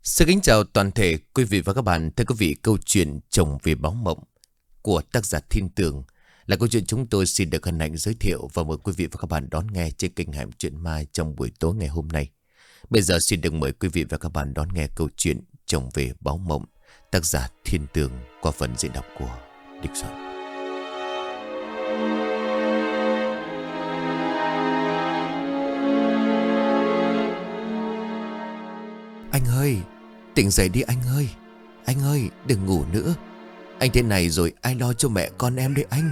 Xin kính chào toàn thể quý vị và các bạn. Thưa quý vị, câu chuyện Chồng Về Báo Mộng của tác giả Thiên Tường là câu chuyện chúng tôi xin được hân hạnh giới thiệu và mời quý vị và các bạn đón nghe trên kênh Hẻm Chuyện Ma trong buổi tối ngày hôm nay. Bây giờ xin được mời quý vị và các bạn đón nghe câu chuyện Chồng Về Báo Mộng, tác giả Thiên Tường qua phần diễn đọc của Địch Soạn. Anh ơi, tỉnh dậy đi anh ơi. Anh ơi, đừng ngủ nữa. Anh thế này rồi ai lo cho mẹ con em đây anh?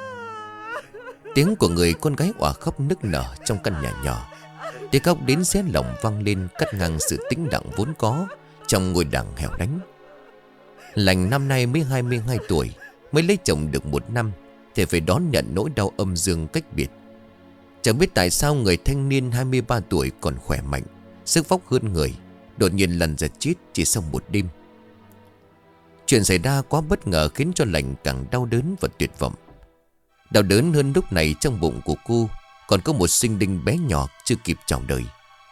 Tiếng của người con gái òa khóc nức nở trong căn nhà nhỏ. Tiếng khóc đến xé lòng vang lên, cắt ngang sự tĩnh lặng vốn có trong ngôi làng hẻo lánh. Lành năm nay mới 22 tuổi, mới lấy chồng được 1 năm thì phải đón nhận nỗi đau âm dương cách biệt. Chẳng biết tại sao người thanh niên 23 tuổi còn khỏe mạnh, sức vóc hơn người, đột nhiên lần ra chết chỉ sau 1 đêm. Chuyện xảy ra quá bất ngờ khiến cho Lành càng đau đớn và tuyệt vọng. Đau đớn hơn lúc này trong bụng của cô còn có một sinh linh bé nhỏ chưa kịp chào đời.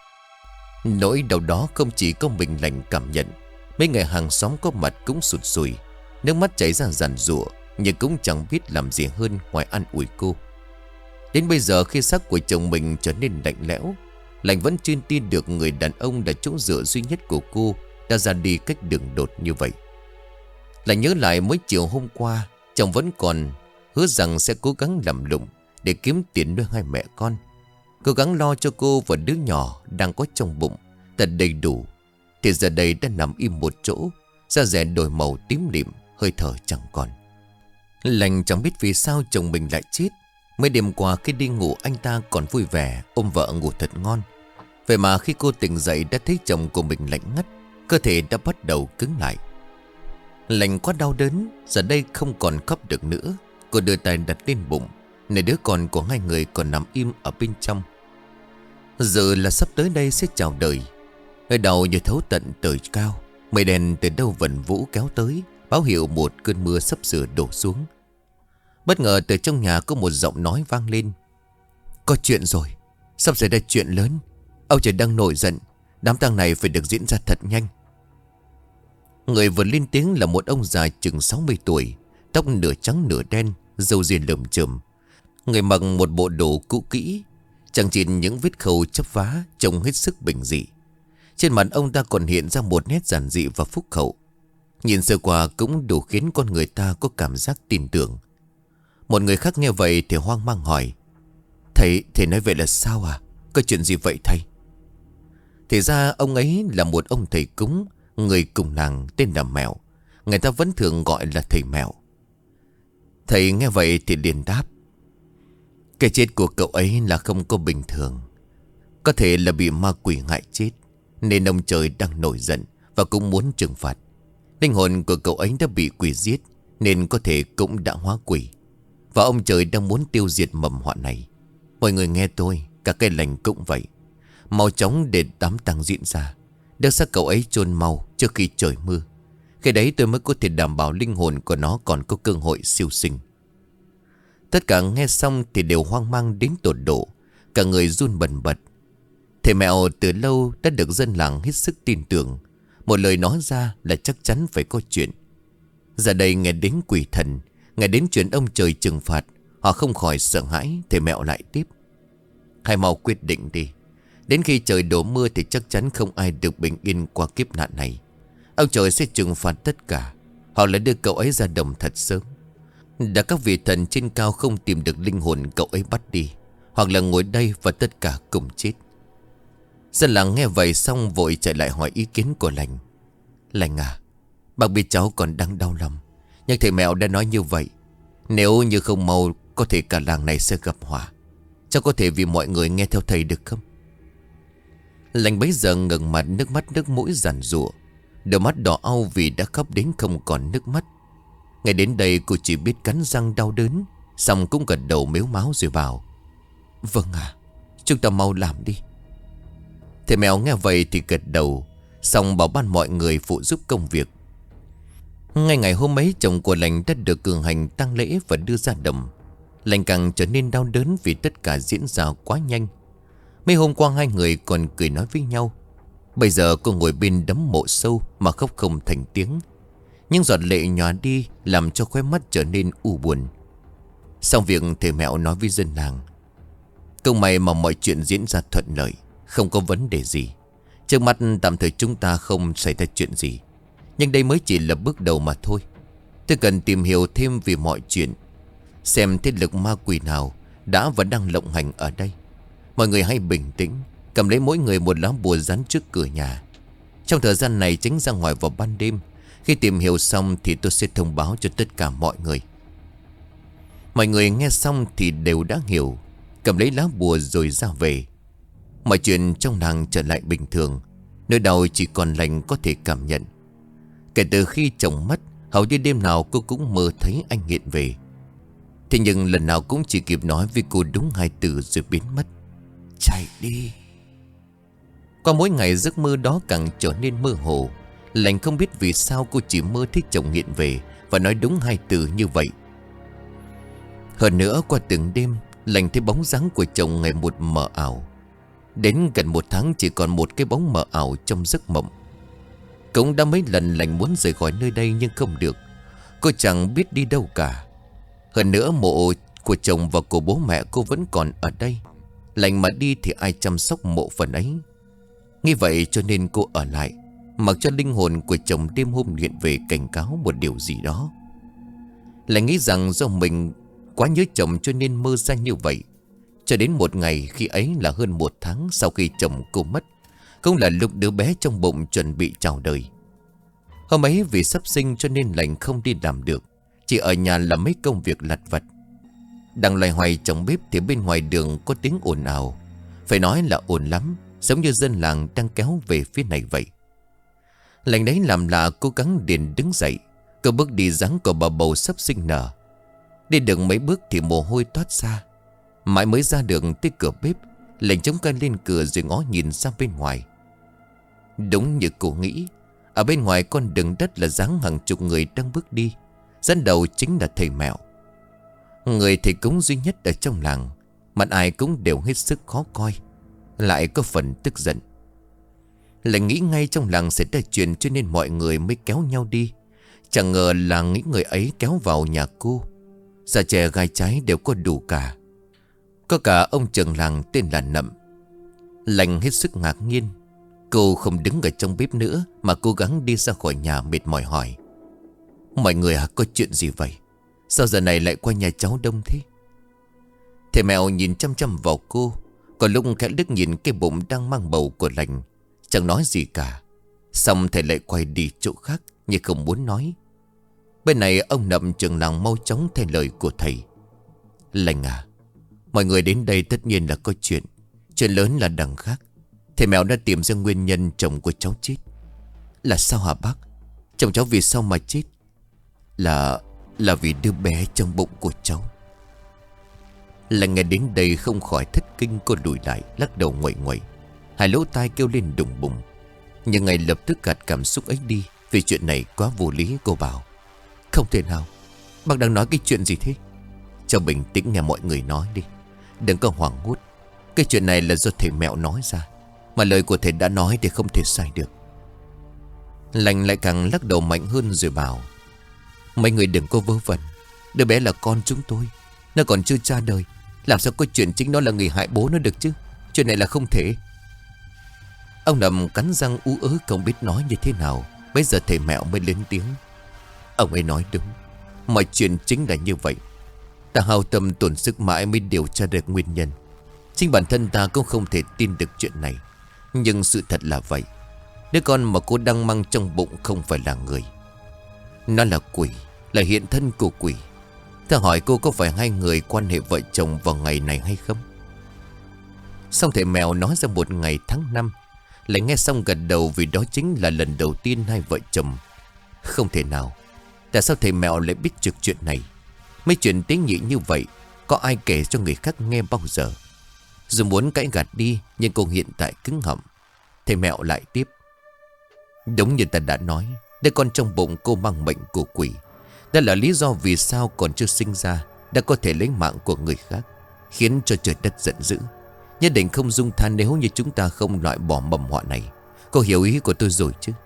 Nỗi đau đó không chỉ có mình Lành cảm nhận, mấy người hàng xóm có mặt cũng sụt sùi, nước mắt chảy ra giàn giụa, nhưng cũng chẳng biết làm gì hơn ngoài an ủi cô. Đến bây giờ khi xác của chồng mình trở nên lạnh lẽo, Lành vẫn chưa tin được người đàn ông là chỗ dựa duy nhất của cô đã ra đi cách đường đột như vậy. Lành nhớ lại mới chiều hôm qua, chồng vẫn còn hứa rằng sẽ cố gắng làm lụng để kiếm tiền nuôi 2 mẹ con, cố gắng lo cho cô và đứa nhỏ đang có trong bụng thật đầy đủ. Thì giờ đây đã nằm im một chỗ, da dẻ đổi màu tím lịm, hơi thở chẳng còn. Lành chẳng biết vì sao chồng mình lại chết. Mấy đêm qua khi đi ngủ anh ta còn vui vẻ ôm vợ ngủ thật ngon. Vậy mà khi cô tỉnh dậy đã thấy chồng của mình lạnh ngắt, cơ thể đã bắt đầu cứng lại. Lành quá đau đớn, giờ đây không còn khóc được nữa. Cô đưa tay đặt lên bụng, nơi đứa con của 2 người còn nằm im ở bên trong. Giờ là sắp tới đây sẽ chào đời. Nơi đầu như thấu tận trời cao, mây đen từ đâu vần vũ kéo tới, báo hiệu một cơn mưa sắp sửa đổ xuống. Bất ngờ từ trong nhà có một giọng nói vang lên. Có chuyện rồi, sắp xảy ra chuyện lớn. Ông trời đang nổi giận, đám tang này phải được diễn ra thật nhanh. Người vừa lên tiếng là một ông già chừng 60 tuổi, tóc nửa trắng nửa đen, râu ria lởm chởm. Người mặc một bộ đồ cũ kỹ, chẳng chỉ những vết khâu chắp vá trông hết sức bình dị. Trên mặt ông ta còn hiện ra một nét giản dị và phúc hậu. Nhìn sơ qua cũng đủ khiến con người ta có cảm giác tin tưởng. Một người khác nghe vậy thì hoang mang hỏi: Thầy nói vậy là sao à? Có chuyện gì vậy thầy? Thì ra ông ấy là một ông thầy cúng, người cùng làng tên là Mẹo. Người ta vẫn thường gọi là thầy Mẹo. Thầy nghe vậy thì liền đáp: Cái chết của cậu ấy là không có bình thường. Có thể là bị ma quỷ hại chết, nên ông trời đang nổi giận và cũng muốn trừng phạt. Linh hồn của cậu ấy đã bị quỷ giết, nên có thể cũng đã hóa quỷ, và ông trời đang muốn tiêu diệt mầm họa này. Mọi người nghe tôi, cả cây Lành cũng vậy. Mau chóng để đám tang diễn ra, đưa xác cậu ấy chôn mau trước khi trời mưa. Khi đấy tôi mới có thể đảm bảo linh hồn của nó còn có cơ hội siêu sinh. Tất cả nghe xong thì đều hoang mang đến tột độ, cả người run bần bật. Thầy Mẹo từ lâu đã được dân làng hết sức tin tưởng. Một lời nói ra là chắc chắn phải có chuyện. Giờ đây nghe đến quỷ thần, nghe đến chuyện ông trời trừng phạt, họ không khỏi sợ hãi. Thầy Mẹo lại tiếp: Hãy mau quyết định đi. Đến khi trời đổ mưa thì chắc chắn không ai được bình yên qua kiếp nạn này. Ông trời sẽ trừng phạt tất cả, hoặc là đưa cậu ấy ra đồng thật sớm. Đã các vị thần trên cao không tìm được linh hồn cậu ấy bắt đi, hoặc là ngồi đây và tất cả cùng chết. Dân làng nghe vậy xong vội chạy lại hỏi ý kiến của Lành. Lành à, bác biết cháu còn đang đau lòng, nhưng thầy Mẹo đã nói như vậy. Nếu như không mau, có thể cả làng này sẽ gặp họa. Cháu có thể vì mọi người nghe theo thầy được không? Lành bấy giờ ngẩng mặt, nước mắt nước mũi giàn giụa, đôi mắt đỏ au vì đã khóc đến không còn nước mắt. Ngay đến đây cô chỉ biết cắn răng đau đớn, xong cũng gật đầu mếu máo rồi bảo: Vâng à, chúng ta mau làm đi. Thầy Mèo nghe vậy thì gật đầu, xong bảo ban mọi người phụ giúp công việc. Ngay ngày hôm ấy, chồng của Lành đã được cử hành tang lễ và đưa ra đồng. Lành càng trở nên đau đớn vì tất cả diễn ra quá nhanh. Mấy hôm qua 2 người còn cười nói với nhau: Bây giờ cô ngồi bên đấm mộ sâu mà khóc không thành tiếng. Những giọt lệ nhòa đi làm cho khóe mắt trở nên u buồn. Xong việc, thầy Mẹo nói với dân làng: "Câu may mà mọi chuyện diễn ra thuận lợi, không có vấn đề gì. Trước mắt tạm thời chúng ta không xảy ra chuyện gì, nhưng đây mới chỉ là bước đầu mà thôi. Tôi cần tìm hiểu thêm về mọi chuyện, xem thế lực ma quỷ nào đã và đang lộng hành ở đây. Mọi người hãy bình tĩnh, cầm lấy mỗi người một lá bùa dán trước cửa nhà. Trong thời gian này tránh ra ngoài vào ban đêm. Khi tìm hiểu xong thì tôi sẽ thông báo cho tất cả mọi người." Mọi người nghe xong thì đều đã hiểu, cầm lấy lá bùa rồi ra về. Mọi chuyện trong làng trở lại bình thường. Nơi đầu chỉ còn Lành có thể cảm nhận. Kể từ khi chồng mất, hầu như đêm nào cô cũng mơ thấy anh hiện về. Thế nhưng lần nào cũng chỉ kịp nói với cô đúng 2 từ rồi biến mất: "Chạy đi." Qua mỗi ngày giấc mơ đó càng trở nên mơ hồ. Lành không biết vì sao cô chỉ mơ thấy chồng hiện về và nói đúng 2 từ như vậy. Hơn nữa, qua từng đêm, Lành thấy bóng dáng của chồng ngày một mờ ảo. Đến gần 1 tháng chỉ còn một cái bóng mờ ảo trong giấc mộng. Cũng đã mấy lần Lành muốn rời khỏi nơi đây nhưng không được. Cô chẳng biết đi đâu cả. Hơn nữa, mộ của chồng và của bố mẹ cô vẫn còn ở đây. Lành mà đi thì ai chăm sóc mộ phần ấy? Nghĩ vậy cho nên cô ở lại, mặc cho linh hồn của chồng đêm hôm hiện về cảnh cáo một điều gì đó. Lành nghĩ rằng do mình quá nhớ chồng cho nên mơ ra như vậy. Cho đến một ngày, khi ấy là hơn 1 tháng sau khi chồng cô mất, cũng là lúc đứa bé trong bụng chuẩn bị chào đời. Hôm ấy vì sắp sinh cho nên Lành không đi làm được, chỉ ở nhà làm mấy công việc lặt vặt. Đang loay hoay trong bếp thì bên ngoài đường có tiếng ồn ào. Phải nói là ồn lắm, giống như dân làng đang kéo về phía này vậy. Lành đấy làm lạ cố gắng liền đứng dậy. Cô bước đi dáng của bà bầu sắp sinh nở. Đi được mấy bước thì mồ hôi toát ra. Mãi mới ra được tới cửa bếp, Lành chống canh lên cửa rồi ngó nhìn sang bên ngoài. Đúng như cô nghĩ, ở bên ngoài con đường đất là dáng hàng chục người đang bước đi. Dẫn đầu chính là thầy Mẹo, người thầy cúng duy nhất ở trong làng. Mặt ai cũng đều hết sức khó coi, lại có phần tức giận. Lành nghĩ ngay trong làng sẽ ra chuyện cho nên mọi người mới kéo nhau đi. Chẳng ngờ là những người ấy kéo vào nhà cô. Già trẻ gái trái đều có đủ cả. Có cả ông trưởng làng tên là Nậm. Lành hết sức ngạc nhiên. Cô không đứng ở trong bếp nữa mà cố gắng đi ra khỏi nhà mệt mỏi hỏi: "Mọi người à, có chuyện gì vậy? Sao giờ này lại qua nhà cháu đông thế?" Thầy Mẹo nhìn chăm chăm vào cô, còn lúc khẽ liếc nhìn cái bụng đang mang bầu của Lành, chẳng nói gì cả. Xong thầy lại quay đi chỗ khác như không muốn nói. Bên này ông Nậm trưởng làng mau chóng thay lời của thầy: "Lành à, mọi người đến đây tất nhiên là có chuyện. Chuyện lớn là đằng khác. Thầy Mẹo đã tìm ra nguyên nhân chồng của cháu chết." "Là sao hả bác? Chồng cháu vì sao mà chết?" Là vì đứa bé trong bụng của cháu." Lành nghe đến đây không khỏi thất kinh. Cô lùi lại lắc đầu nguậy nguậy, hai lỗ tai kêu lên đùng bùng. Nhưng ngay lập tức gạt cảm xúc ấy đi, vì chuyện này quá vô lý. Cô bảo: "Không thể nào, bác đang nói cái chuyện gì thế? Cho bình tĩnh nghe mọi người nói đi, đừng có hoảng hốt. Cái chuyện này là do thầy Mẹo nói ra, mà lời của thầy đã nói thì không thể sai được." Lành lại càng lắc đầu mạnh hơn rồi bảo: "Mấy người đừng có vớ vẩn. Đứa bé là con chúng tôi, nó còn chưa ra đời. Làm sao có chuyện chính nó là người hại bố nó được chứ? Chuyện này là không thể." Ông Nằm cắn răng ú ớ không biết nói như thế nào. Bây giờ thầy Mẹo mới lên tiếng: "Ông ấy nói đúng. Mọi chuyện chính là như vậy. Ta hao tâm tổn sức mãi mới điều tra được nguyên nhân. Chính bản thân ta cũng không thể tin được chuyện này. Nhưng sự thật là vậy. Đứa con mà cô đang mang trong bụng không phải là người. Nó là quỷ, là hiện thân của quỷ. Ta hỏi cô có phải 2 người quan hệ vợ chồng vào ngày này hay không?" Xong thầy Mèo nói ra một ngày tháng 5. Lại nghe xong gật đầu, vì đó chính là lần đầu tiên 2 vợ chồng. Không thể nào. Tại sao thầy Mèo lại biết được chuyện này? Mấy chuyện tế nhị như vậy có ai kể cho người khác nghe bao giờ? Dù muốn cãi gạt đi, nhưng cô hiện tại cứng họng. Thầy Mèo lại tiếp: "Đúng như ta đã nói, đứa con trong bụng cô mang mệnh của quỷ. Đó là lý do vì sao còn chưa sinh ra đã có thể lấy mạng của người khác, khiến cho trời đất giận dữ. Nhất định không dung tha nếu như chúng ta không loại bỏ mầm họa này. Cô hiểu ý của tôi rồi chứ?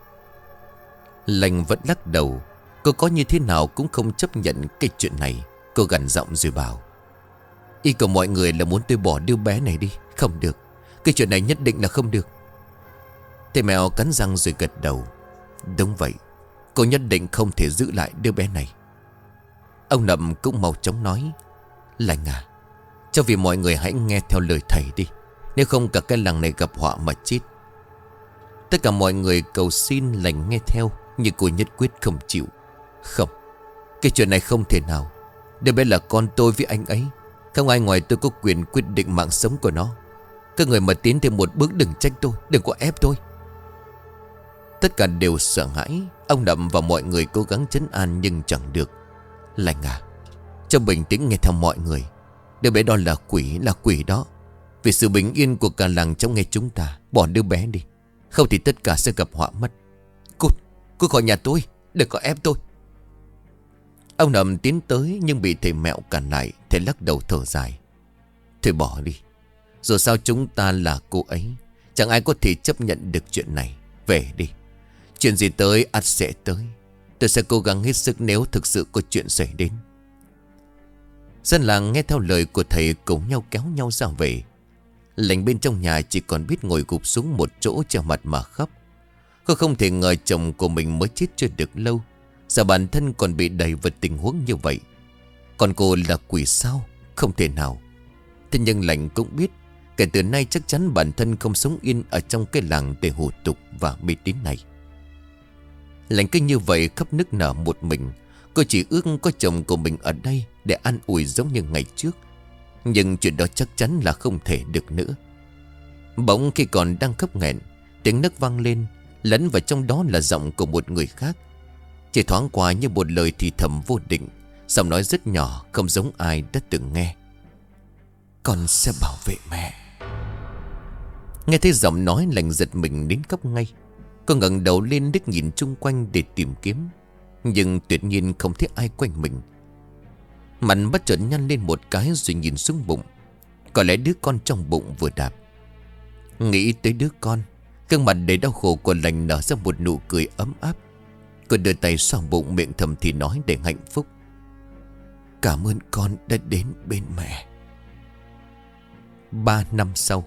Lành vẫn lắc đầu. Cô có như thế nào cũng không chấp nhận cái chuyện này. Cô gằn giọng rồi bảo: ý của mọi người là muốn tôi bỏ đứa bé này đi. Không được. Cái chuyện này nhất định là không được. Thầy Mẹo cắn răng rồi gật đầu. Đúng vậy. Cô nhất định không thể giữ lại đứa bé này. Ông Nậm cũng mau chóng nói: Lành à, cho vì mọi người hãy nghe theo lời thầy đi. Nếu không cả cái làng này gặp họa mà chết. Tất cả mọi người cầu xin Lành nghe theo. Nhưng cô nhất quyết không chịu. Không, cái chuyện này không thể nào. Đứa bé là con tôi với anh ấy. Không ai ngoài tôi có quyền quyết định mạng sống của nó. Các người mà tiến thêm một bước đừng trách tôi, đừng có ép tôi. Tất cả đều sợ hãi. Ông Nậm và mọi người cố gắng trấn an nhưng chẳng được. Lành à, cho bình tĩnh nghe theo mọi người. Đứa bé đó là quỷ đó. Vì sự bình yên của cả làng trong nghe chúng ta, bỏ đứa bé đi. Không thì tất cả sẽ gặp họa mất. Cút khỏi nhà tôi, đừng có ép tôi. Ông Nậm tiến tới nhưng bị thầy Mẹo cản lại. Thầy lắc đầu thở dài: thôi bỏ đi. Dù sao chúng ta là cô ấy. Chẳng ai có thể chấp nhận được chuyện này. Về đi. Chuyện gì tới ắt sẽ tới. Tôi sẽ cố gắng hết sức nếu thực sự có chuyện xảy đến. Dân làng nghe theo lời của thầy cùng nhau kéo nhau ra về. Lành bên trong nhà chỉ còn biết ngồi gục xuống một chỗ che mặt mà khóc. Cô không thể ngờ chồng của mình mới chết chưa được lâu, giờ bản thân còn bị đẩy vào tình huống như vậy. Còn cô là quỷ sao? Không thể nào. Thế nhưng Lành cũng biết kể từ nay chắc chắn bản thân không sống yên ở trong cái làng để hủ tục và mê tín này. Lành cứ như vậy khóc nức nở một mình. Cô chỉ ước có chồng của mình ở đây để an ủi giống như ngày trước. Nhưng chuyện đó chắc chắn là không thể được nữa. Bỗng khi còn đang khóc nghẹn, tiếng nấc vang lên. Lẫn vào trong đó là giọng của một người khác. Chỉ thoáng qua như một lời thì thầm vô định. Giọng nói rất nhỏ, không giống ai đã từng nghe. Con sẽ bảo vệ mẹ. Nghe thấy giọng nói Lành giật mình đến khóc ngay. Cô ngẩng đầu lên đích nhìn chung quanh để tìm kiếm. Nhưng tuyệt nhiên không thấy ai quanh mình. Mặt bất chợt nhăn lên một cái rồi nhìn xuống bụng. Có lẽ đứa con trong bụng vừa đạp. Nghĩ tới đứa con, gương mặt đầy đau khổ của Lành nở ra một nụ cười ấm áp. Cô đưa tay xoa bụng, miệng thầm thì nói để hạnh phúc: cảm ơn con đã đến bên mẹ. 3 năm sau.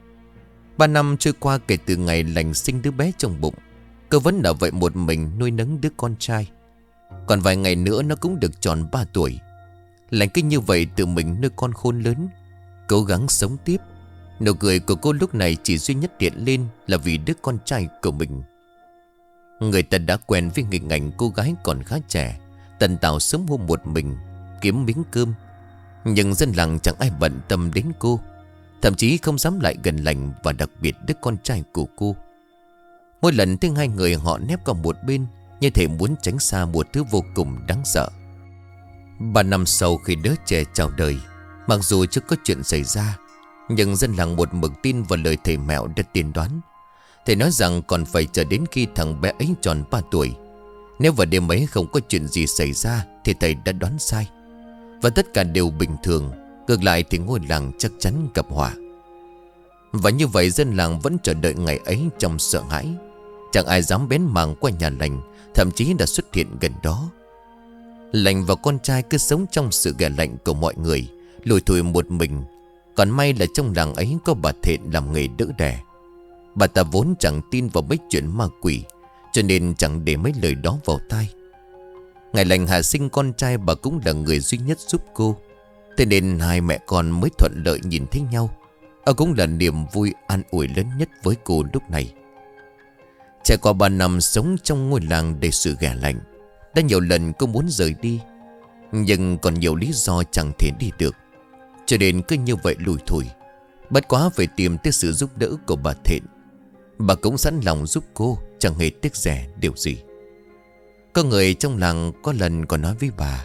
3 năm trôi qua kể từ ngày Lành sinh đứa bé trong bụng. Cô vẫn ở vậy một mình nuôi nấng đứa con trai. Còn vài ngày nữa nó cũng được tròn 3 tuổi. Lành cứ như vậy tự mình nuôi con khôn lớn, cố gắng sống tiếp. Nụ cười của cô lúc này chỉ duy nhất hiện lên là vì đứa con trai của mình. Người ta đã quen với hình ảnh cô gái còn khá trẻ, tần tảo sống hôm một mình, kiếm miếng cơm. Nhưng dân làng chẳng ai bận tâm đến cô, thậm chí không dám lại gần Lành và đặc biệt đứa con trai của cô. Mỗi lần thấy hai người họ nép qua một bên, như thể muốn tránh xa một thứ vô cùng đáng sợ. 3 năm sau khi đứa trẻ chào đời, mặc dù chưa có chuyện xảy ra, nhưng dân làng một mực tin vào lời thầy Mẹo đã tiên đoán. Thầy nói rằng còn phải chờ đến khi thằng bé ấy tròn 3 tuổi. Nếu vào đêm ấy không có chuyện gì xảy ra thì thầy đã đoán sai, và tất cả đều bình thường. Ngược lại thì ngôi làng chắc chắn gặp họa. Và như vậy dân làng vẫn chờ đợi ngày ấy trong sợ hãi. Chẳng ai dám bén mảng qua nhà Lành, thậm chí đã xuất hiện gần đó. Lành và con trai cứ sống trong sự ghẻ lạnh của mọi người, lủi thủi một mình. Còn may là trong làng ấy có bà Thện làm nghề đỡ đẻ. Bà ta vốn chẳng tin vào mấy chuyện ma quỷ, cho nên chẳng để mấy lời đó vào tai. Ngày Lành hạ sinh con trai, bà cũng là người duy nhất giúp cô. Thế nên hai mẹ con mới thuận lợi nhìn thấy nhau. Cũng là niềm vui an ủi lớn nhất với cô lúc này. Trải qua 3 năm sống trong ngôi làng đầy sự ghẻ lạnh, đã nhiều lần cô muốn rời đi, nhưng còn nhiều lý do chẳng thể đi được, cho nên cứ như vậy lủi thủi. Bất quá phải tìm tới sự giúp đỡ của bà Thện. Bà cũng sẵn lòng giúp cô, chẳng hề tiếc rẻ điều gì. Có người trong làng có lần còn nói với bà: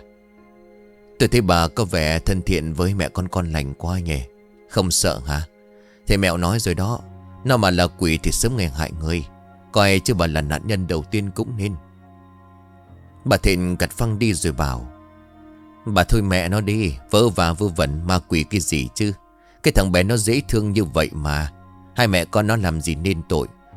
tôi thấy bà có vẻ thân thiện với mẹ con Lành quá nhỉ. Không sợ hả? Thầy Mẹo nói rồi đó, nó mà là quỷ thì sớm ngày hại người. Coi chứ bà là nạn nhân đầu tiên cũng nên. Bà Thịnh gạt phăng đi rồi bảo: bà thôi mẹ nó đi, vớ và vớ vẩn ma quỷ cái gì chứ. Cái thằng bé nó dễ thương như vậy mà. Hai mẹ con nó làm gì nên tội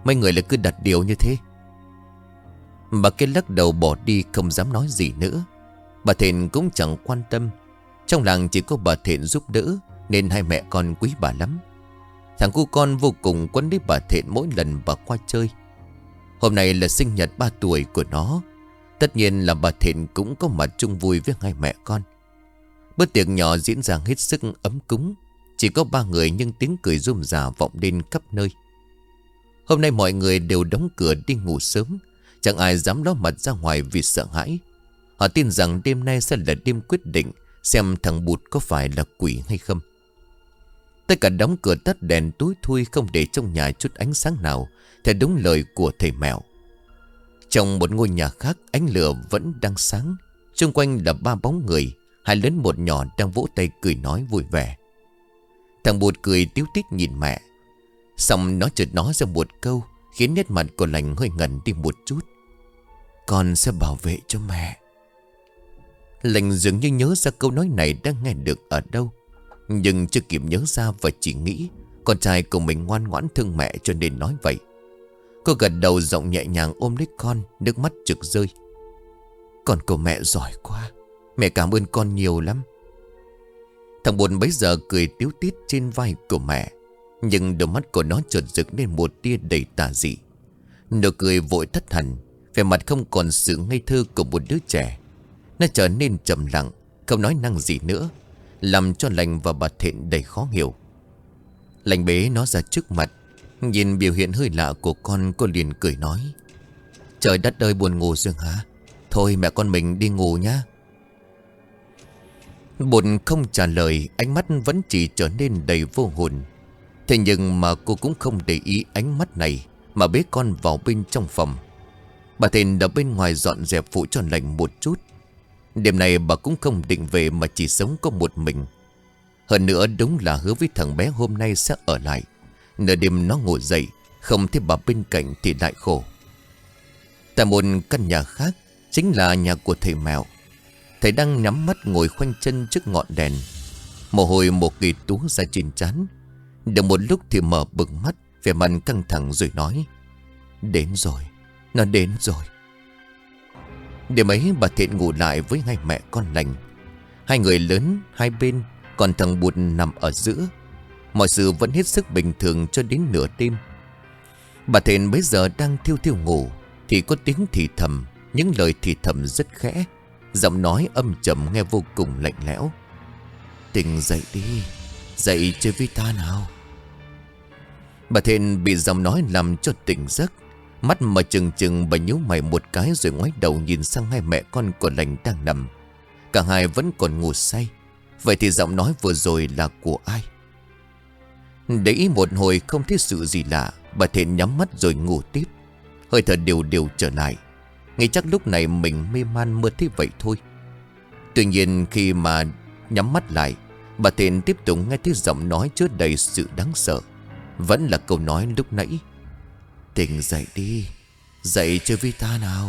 Mấy người lại cứ đặt điều như thế. Bà kia lắc đầu bỏ đi, không dám nói gì nữa. Bà Thịnh cũng chẳng quan tâm. Trong làng chỉ có bà Thịnh giúp đỡ, nên hai mẹ con quý bà lắm. Thằng cu con vô cùng quấn lấy bà Thịnh mỗi lần bà qua chơi. Hôm nay là sinh nhật 3 tuổi của nó. Tất nhiên là bà Thịnh cũng có mặt chung vui với hai mẹ con. Bữa tiệc nhỏ diễn ra hết sức ấm cúng. Chỉ có 3 người nhưng tiếng cười rôm rả vọng lên khắp nơi. Hôm nay mọi người đều đóng cửa đi ngủ sớm. Chẳng ai dám ló mặt ra ngoài vì sợ hãi. Họ tin rằng đêm nay sẽ là đêm quyết định xem thằng Bụt có phải là quỷ hay không. Tất cả đóng cửa tắt đèn tối thui, không để trong nhà chút ánh sáng nào, theo đúng lời của thầy Mẹo. Trong một ngôi nhà khác, ánh lửa vẫn đang sáng. Xung quanh là 3 bóng người, 2 lớn 1 nhỏ đang vỗ tay cười nói vui vẻ. Thằng Bụt cười tíu tít nhìn mẹ. Xong nó chợt nói ra một câu khiến nét mặt của Lành hơi ngẩn đi một chút. Con sẽ bảo vệ cho mẹ. Lành dường như nhớ ra câu nói này đang nghe được ở đâu, nhưng chưa kịp nhớ ra và chỉ nghĩ con trai của mình ngoan ngoãn thương mẹ cho nên nói vậy. Cô gật đầu giọng nhẹ nhàng ôm lấy con, nước mắt trực rơi. Con của mẹ giỏi quá, mẹ cảm ơn con nhiều lắm. Thằng Bụt bấy giờ cười tíu tít trên vai của mẹ, nhưng đôi mắt của nó chợt rực lên một tia đầy tà dị. Nụ cười vội thất hẳn, vẻ mặt không còn sự ngây thơ của một đứa trẻ. Nó trở nên trầm lặng, không nói năng gì nữa, làm cho Lành và bà Thịnh đầy khó hiểu. Lành bế nó ra trước mặt, nhìn biểu hiện hơi lạ của con, cô liền cười nói. Trời đất ơi, buồn ngủ rồi hả? Thôi mẹ con mình đi ngủ nhá. Bụt không trả lời, ánh mắt vẫn chỉ trở nên đầy vô hồn. Thế nhưng mà cô cũng không để ý ánh mắt này, mà bế con vào bên trong phòng. Bà Thịnh ở bên ngoài dọn dẹp phụ cho Lành một chút. Đêm này bà cũng không định về mà chỉ sống có một mình. Hơn nữa đúng là hứa với thằng bé hôm nay sẽ ở lại. Nửa đêm nó ngủ dậy, không thấy bà bên cạnh thì lại khổ. Tại một căn nhà khác, chính là nhà của thầy Mẹo. Thầy đang nhắm mắt ngồi khoanh chân trước ngọn đèn. Mồ hôi một kỳ túa ra trên trán. Được một lúc thì mở bừng mắt, vẻ mặt căng thẳng rồi nói. Đến rồi, nó đến rồi. Đêm ấy bà Thiện ngủ lại với hai mẹ con Lành. Hai người lớn hai bên, còn thằng Bụt nằm ở giữa. Mọi sự vẫn hết sức bình thường cho đến nửa đêm. Bà Thiện bấy giờ đang thiêu thiêu ngủ, thì có tiếng thì thầm, những lời thì thầm rất khẽ, giọng nói âm trầm nghe vô cùng lạnh lẽo. Tỉnh dậy đi, dậy chơi với ta nào. Bà Thiện bị giọng nói làm cho tỉnh giấc. Mắt mà trừng trừng, bà nhíu mày một cái rồi ngoái đầu nhìn sang hai mẹ con của Lành đang nằm. Cả hai vẫn còn ngủ say. Vậy thì giọng nói vừa rồi là của ai? Để ý một hồi không thấy sự gì lạ, bà Thiện nhắm mắt rồi ngủ tiếp. Hơi thở đều đều trở lại. Nghĩ chắc lúc này mình mê man mơ thế vậy thôi. Tuy nhiên khi mà nhắm mắt lại, bà Thiện tiếp tục nghe thấy giọng nói chứa đầy sự đáng sợ. Vẫn là câu nói lúc nãy. Tỉnh dậy đi, dậy chơi với ta nào.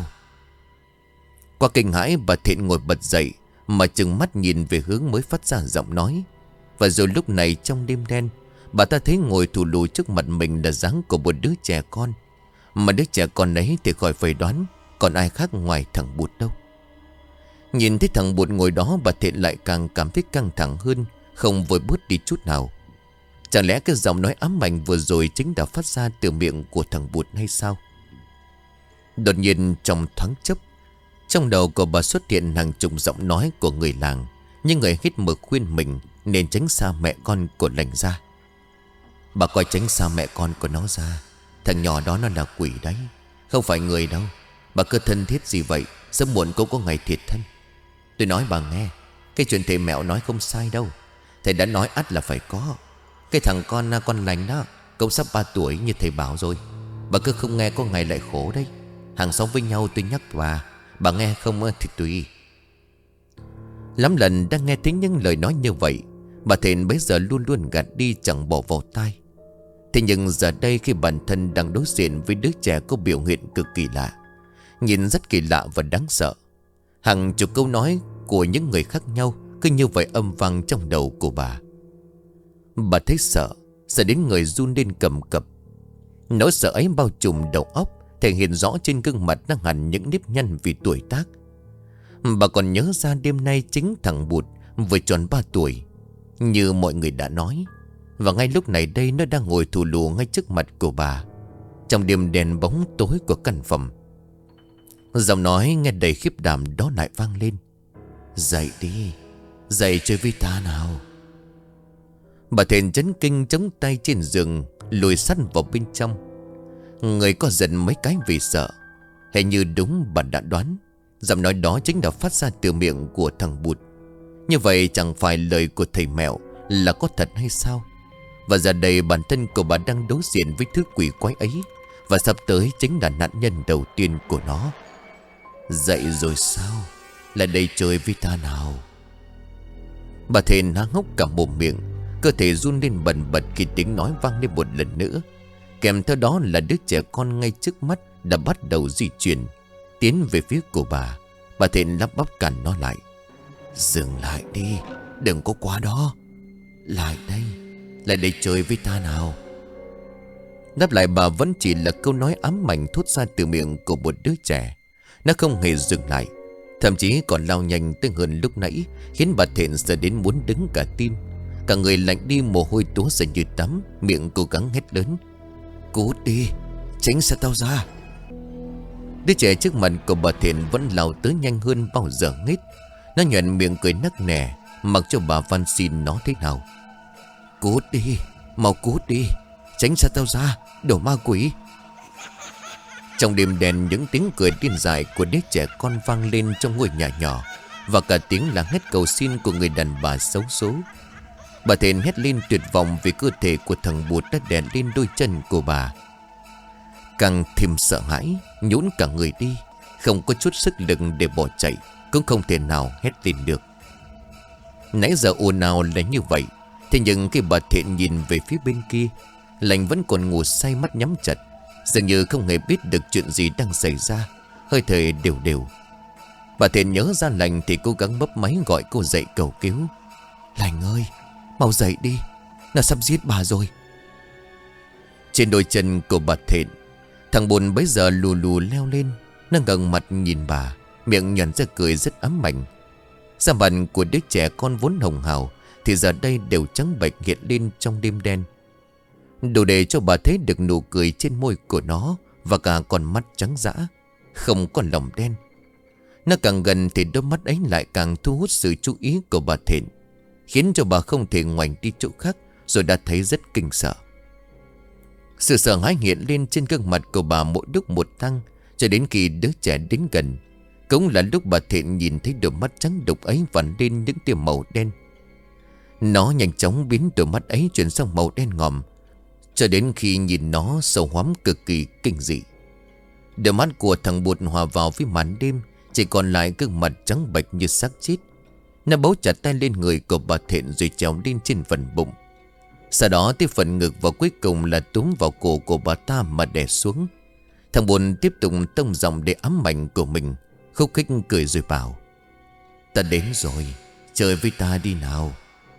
Qua kinh hãi, bà Thiện ngồi bật dậy mà chừng mắt nhìn về hướng mới phát ra giọng nói. Và rồi lúc này trong đêm đen, bà ta thấy ngồi thù lù trước mặt mình là dáng của một đứa trẻ con. Mà đứa trẻ con ấy thì khỏi phải đoán còn ai khác ngoài thằng Bụt đâu. Nhìn thấy thằng Bụt ngồi đó, bà Thiện lại càng cảm thấy căng thẳng hơn, không vội bớt đi chút nào. Chẳng lẽ cái giọng nói ám ảnh vừa rồi chính đã phát ra từ miệng của thằng Bụt hay sao? Đột nhiên trong thoáng chốc, trong đầu của bà xuất hiện hàng chục giọng nói của người làng. Nhưng người hít mực khuyên mình nên tránh xa mẹ con của Lành ra. Bà coi tránh xa mẹ con của nó ra. Thằng nhỏ đó nó là quỷ đấy, không phải người đâu. Bà cứ thân thiết gì vậy, sớm muộn cũng có ngày thiệt thân. Tôi nói bà nghe, cái chuyện thầy Mẹo nói không sai đâu. Thầy đã nói ắt là phải có. Cái thằng con Lành đó cũng sắp 3 tuổi như thầy bảo rồi. Bà cứ không nghe có ngày lại khổ đấy. Hàng xóm với nhau tôi nhắc bà nghe không thì tùy. Lắm lần đang nghe tiếng những lời nói như vậy, bà Thiện bấy giờ luôn luôn gạt đi chẳng bỏ vào tai. Thế nhưng giờ đây khi bản thân đang đối diện với đứa trẻ có biểu hiện cực kỳ lạ, nhìn rất kỳ lạ và đáng sợ. Hàng chục câu nói của những người khác nhau cứ như vậy âm vang trong đầu của bà. Bà thấy sợ, sợ đến người run lên cầm cập. Nỗi sợ ấy bao trùm đầu óc, thể hiện rõ trên gương mặt đang hằn những nếp nhăn vì tuổi tác. Bà còn nhớ ra đêm nay chính thằng Bụt vừa tròn 3 tuổi, như mọi người đã nói. Và ngay lúc này đây nó đang ngồi thù lù ngay trước mặt của bà, trong đêm đen bóng tối của căn phòng. Giọng nói nghe đầy khiếp đảm đó lại vang lên: "Dậy đi, dậy chơi với ta nào." Bà Thìn chấn kinh chống tay trên giường, lùi sắt vào bên trong. Người có giật mấy cái vì sợ. Hình như đúng bà đã đoán, giọng nói đó chính là phát ra từ miệng của thằng Bụt. Như vậy chẳng phải lời của thầy mẹo là có thật hay sao? Và giờ đây bản thân của bà đang đối diện với thứ quỷ quái ấy, và sắp tới chính là nạn nhân đầu tiên của nó. "Dậy rồi sao? Lại đây chơi với ta nào." Bà Thìn há hốc cả mồm miệng, cơ thể run lên bần bật khi tiếng nói vang lên một lần nữa. Kèm theo đó là đứa trẻ con ngay trước mắt đã bắt đầu di chuyển, tiến về phía của bà. Bà Thìn lắp bắp cản nó lại: "Dừng lại đi, đừng có qua đó. Lại đây chơi với ta nào." Đáp lại bà vẫn chỉ là câu nói ám ảnh thốt ra từ miệng của một đứa trẻ. Nó không hề dừng lại, thậm chí còn lao nhanh tới hơn lúc nãy, khiến bà Thìn sợ đến muốn đứng cả tim. Cả người lạnh đi, mồ hôi túa ra như tắm, miệng cố gắng hét lớn: "Cút đi, tránh xa tao ra." Đứa trẻ trước mặt của bà Thìn vẫn lao tới nhanh hơn bao giờ hết. Nó nhoẻn miệng cười nắc nẻ, mặc cho bà van xin nó thế nào: "Cút đi, mau cút đi, tránh xa tao ra, đồ ma quỷ." Trong đêm đen, những tiếng cười điên dại của đứa trẻ con vang lên trong ngôi nhà nhỏ, và cả tiếng la hét cầu xin của người đàn bà xấu số. Bà Thìn hét lên tuyệt vọng vì cơ thể của thằng Bụt đã đè lên đôi chân của bà. Càng thêm sợ hãi, nhũn cả người đi, không có chút sức lực để bỏ chạy, cũng không thể nào hét lên được. Nãy giờ ồn ào là như vậy, thế nhưng khi bà Thìn nhìn về phía bên kia, Lành vẫn còn ngủ say, mắt nhắm chặt, dường như không hề biết được chuyện gì đang xảy ra, hơi thở đều đều. Bà Thìn nhớ ra Lành thì cố gắng bấp máy gọi cô dậy cầu cứu: "Lành ơi, mau dậy đi, nó sắp giết bà rồi." Trên đôi chân của bà Thìn, thằng Bùn bấy giờ lù lù leo lên. Nó ngẩng mặt nhìn bà, miệng nhoẻn ra cười rất ám ảnh. Da mặt của đứa trẻ con vốn hồng hào thì giờ đây đều trắng bệch hiện lên trong đêm đen, đủ để cho bà thấy được nụ cười trên môi của nó, và cả con mắt trắng dã, không còn lòng đen. Nó càng gần thì đôi mắt ấy lại càng thu hút sự chú ý của bà Thìn, khiến cho bà không thể ngoảnh đi chỗ khác, rồi đã thấy rất kinh sợ. Sự sợ hãi hiện lên trên gương mặt của bà mỗi lúc một tăng, cho đến khi đứa trẻ đến gần. Cũng là lúc bà Thìn nhìn thấy đôi mắt trắng đục ấy vằn lên những tia màu đen. Nó nhanh chóng biến đôi mắt ấy chuyển sang màu đen ngòm, cho đến khi nhìn nó sâu hoắm cực kỳ kinh dị. Đôi mắt của thằng Bụt hòa vào với màn đêm, chỉ còn lại gương mặt trắng bệch như xác chết. Nó bấu chặt tay lên người của bà Thìn rồi trèo lên trên phần bụng. Sau đó tới phần ngực, và cuối cùng là túm vào cổ của bà ta mà đè xuống. Thằng Bụt tiếp tục tông giọng để ám ảnh của mình, khúc khích cười rồi bảo: "Ta đến rồi, chơi với ta đi nào."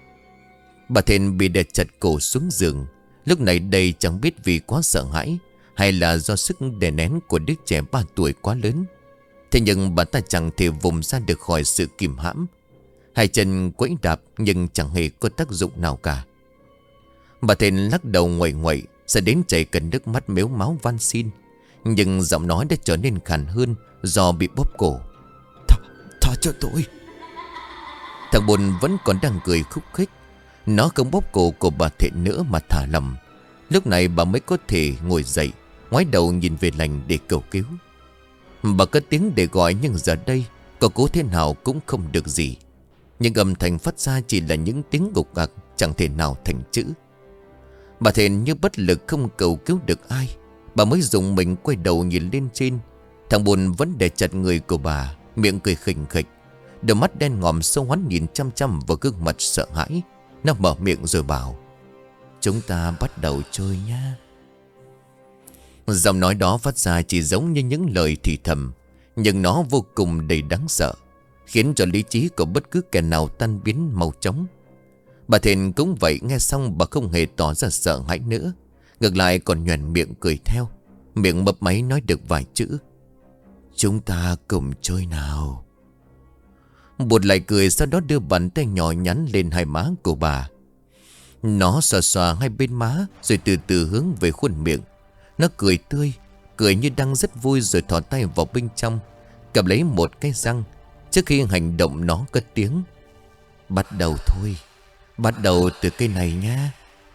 Bà Thìn bị đè chặt cổ xuống giường. Lúc này đây chẳng biết vì quá sợ hãi, hay là do sức đè nén của đứa trẻ 3 tuổi quá lớn, thế nhưng bà ta chẳng thể vùng ra được khỏi sự kìm hãm. Hai chân quẫy đạp nhưng chẳng hề có tác dụng nào cả. Bà Thìn lắc đầu nguậy nguậy, sẽ đến chảy cần nước mắt mếu máo van xin, nhưng giọng nói đã trở nên khàn hơn do bị bóp cổ. Tha cho tôi." Thằng Bồn vẫn còn đang cười khúc khích. Nó không bóp cổ của bà Thìn nữa mà thả lỏng. Lúc này bà mới có thể ngồi dậy, ngoái đầu nhìn về Lành để cầu cứu. Bà cất tiếng để gọi, nhưng giờ đây có cố thế nào cũng không được gì. Nhưng âm thanh phát ra chỉ là những tiếng gục gặc, chẳng thể nào thành chữ. Bà Thìn như bất lực không cầu cứu được ai. Bà mới dùng mình quay đầu nhìn lên trên. Thằng Bồn vẫn đè chặt người của bà, miệng cười khỉnh khịch, đôi mắt đen ngòm sâu hoắm nhìn chăm chăm vào gương mặt sợ hãi. Nó mở miệng rồi bảo: "Chúng ta bắt đầu chơi nha." Giọng nói đó phát ra chỉ giống như những lời thì thầm, nhưng nó vô cùng đầy đáng sợ, khiến cho lý trí của bất cứ kẻ nào tan biến mau chóng. Bà Thìn cũng vậy, nghe xong bà không hề tỏ ra sợ hãi nữa. Ngược lại còn nhoẻn miệng cười theo. Miệng mấp máy nói được vài chữ: "Chúng ta cùng chơi nào." Bụt lại cười, sau đó đưa bàn tay nhỏ nhắn lên hai má của bà. Nó xoa xoa hai bên má, rồi từ từ hướng về khuôn miệng. Nó cười tươi, cười như đang rất vui, rồi thò tay vào bên trong, cầm lấy một cái răng. Trước khi hành động nó cất tiếng: "Bắt đầu thôi, bắt đầu từ cây này nha."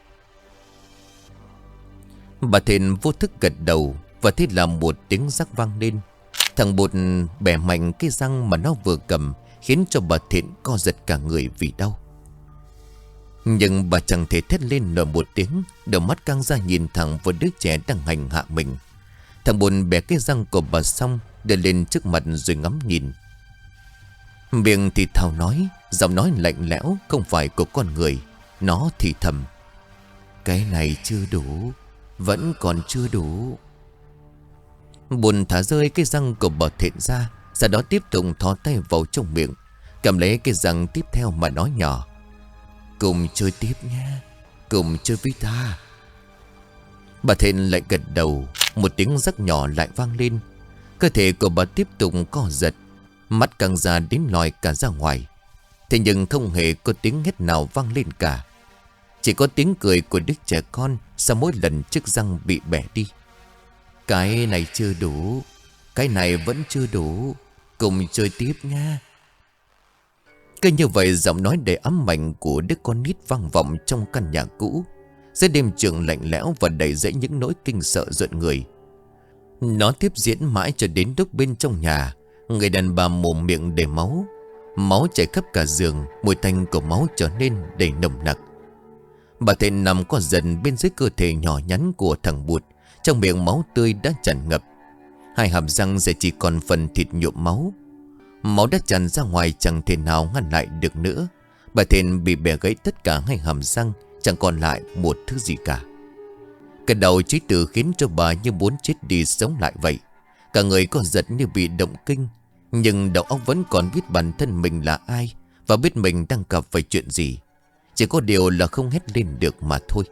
Bà Thiện vô thức gật đầu, và thế là một tiếng rắc vang lên. Thằng Bụt bẻ mạnh cái răng mà nó vừa cầm, khiến cho bà Thiện co giật cả người vì đau. Nhưng bà chẳng thể thét lên nổi một tiếng, đôi mắt căng ra nhìn thẳng vào đứa trẻ đang hành hạ mình. Thằng Bụt bẻ cái răng của bà xong, đưa lên trước mặt rồi ngắm nhìn. Miệng thì thào nói, giọng nói lạnh lẽo không phải của con người. Nó thì thầm: "Cái này chưa đủ, vẫn còn chưa đủ." Bụt thả rơi cái răng của bà Thiện ra, sau đó tiếp tục thò tay vào trong miệng, cầm lấy cái răng tiếp theo mà nói nhỏ: "Cùng chơi tiếp nha, cùng chơi với ta." Bà Thiện lại gật đầu. Một tiếng rắc nhỏ lại vang lên. Cơ thể của bà tiếp tục co giật, mắt căng ra đến lòi cả ra ngoài. Thế nhưng không hề có tiếng hét nào vang lên cả. Chỉ có tiếng cười của đứa trẻ con sau mỗi lần chiếc răng bị bẻ đi. "Cái này chưa đủ, cái này vẫn chưa đủ, cùng chơi tiếp nha." Cứ như vậy, giọng nói đầy ấm mạnh của đứa con nít vang vọng trong căn nhà cũ, dưới đêm trường lạnh lẽo và đầy dẫy những nỗi kinh sợ rợn người. Nó tiếp diễn mãi cho đến lúc bên trong nhà, người đàn bà mồm miệng đầy máu. Máu chảy khắp cả giường, mùi tanh của máu trở nên đầy nồng nặc. Bà Thiện nằm co dần bên dưới cơ thể nhỏ nhắn của thằng Bụt. Trong miệng máu tươi đã tràn ngập, hai hàm răng giờ chỉ còn phần thịt nhuộm máu. Máu đã tràn ra ngoài, chẳng thể nào ngăn lại được nữa. Bà Thiện bị bẻ gãy tất cả hai hàm răng, chẳng còn lại một thứ gì cả. Cái đầu trí tử khiến cho bà như muốn chết đi sống lại vậy. Cả người co giật như bị động kinh, nhưng đầu óc vẫn còn biết bản thân mình là ai, và biết mình đang gặp phải chuyện gì. Chỉ có điều là không hét lên được mà thôi.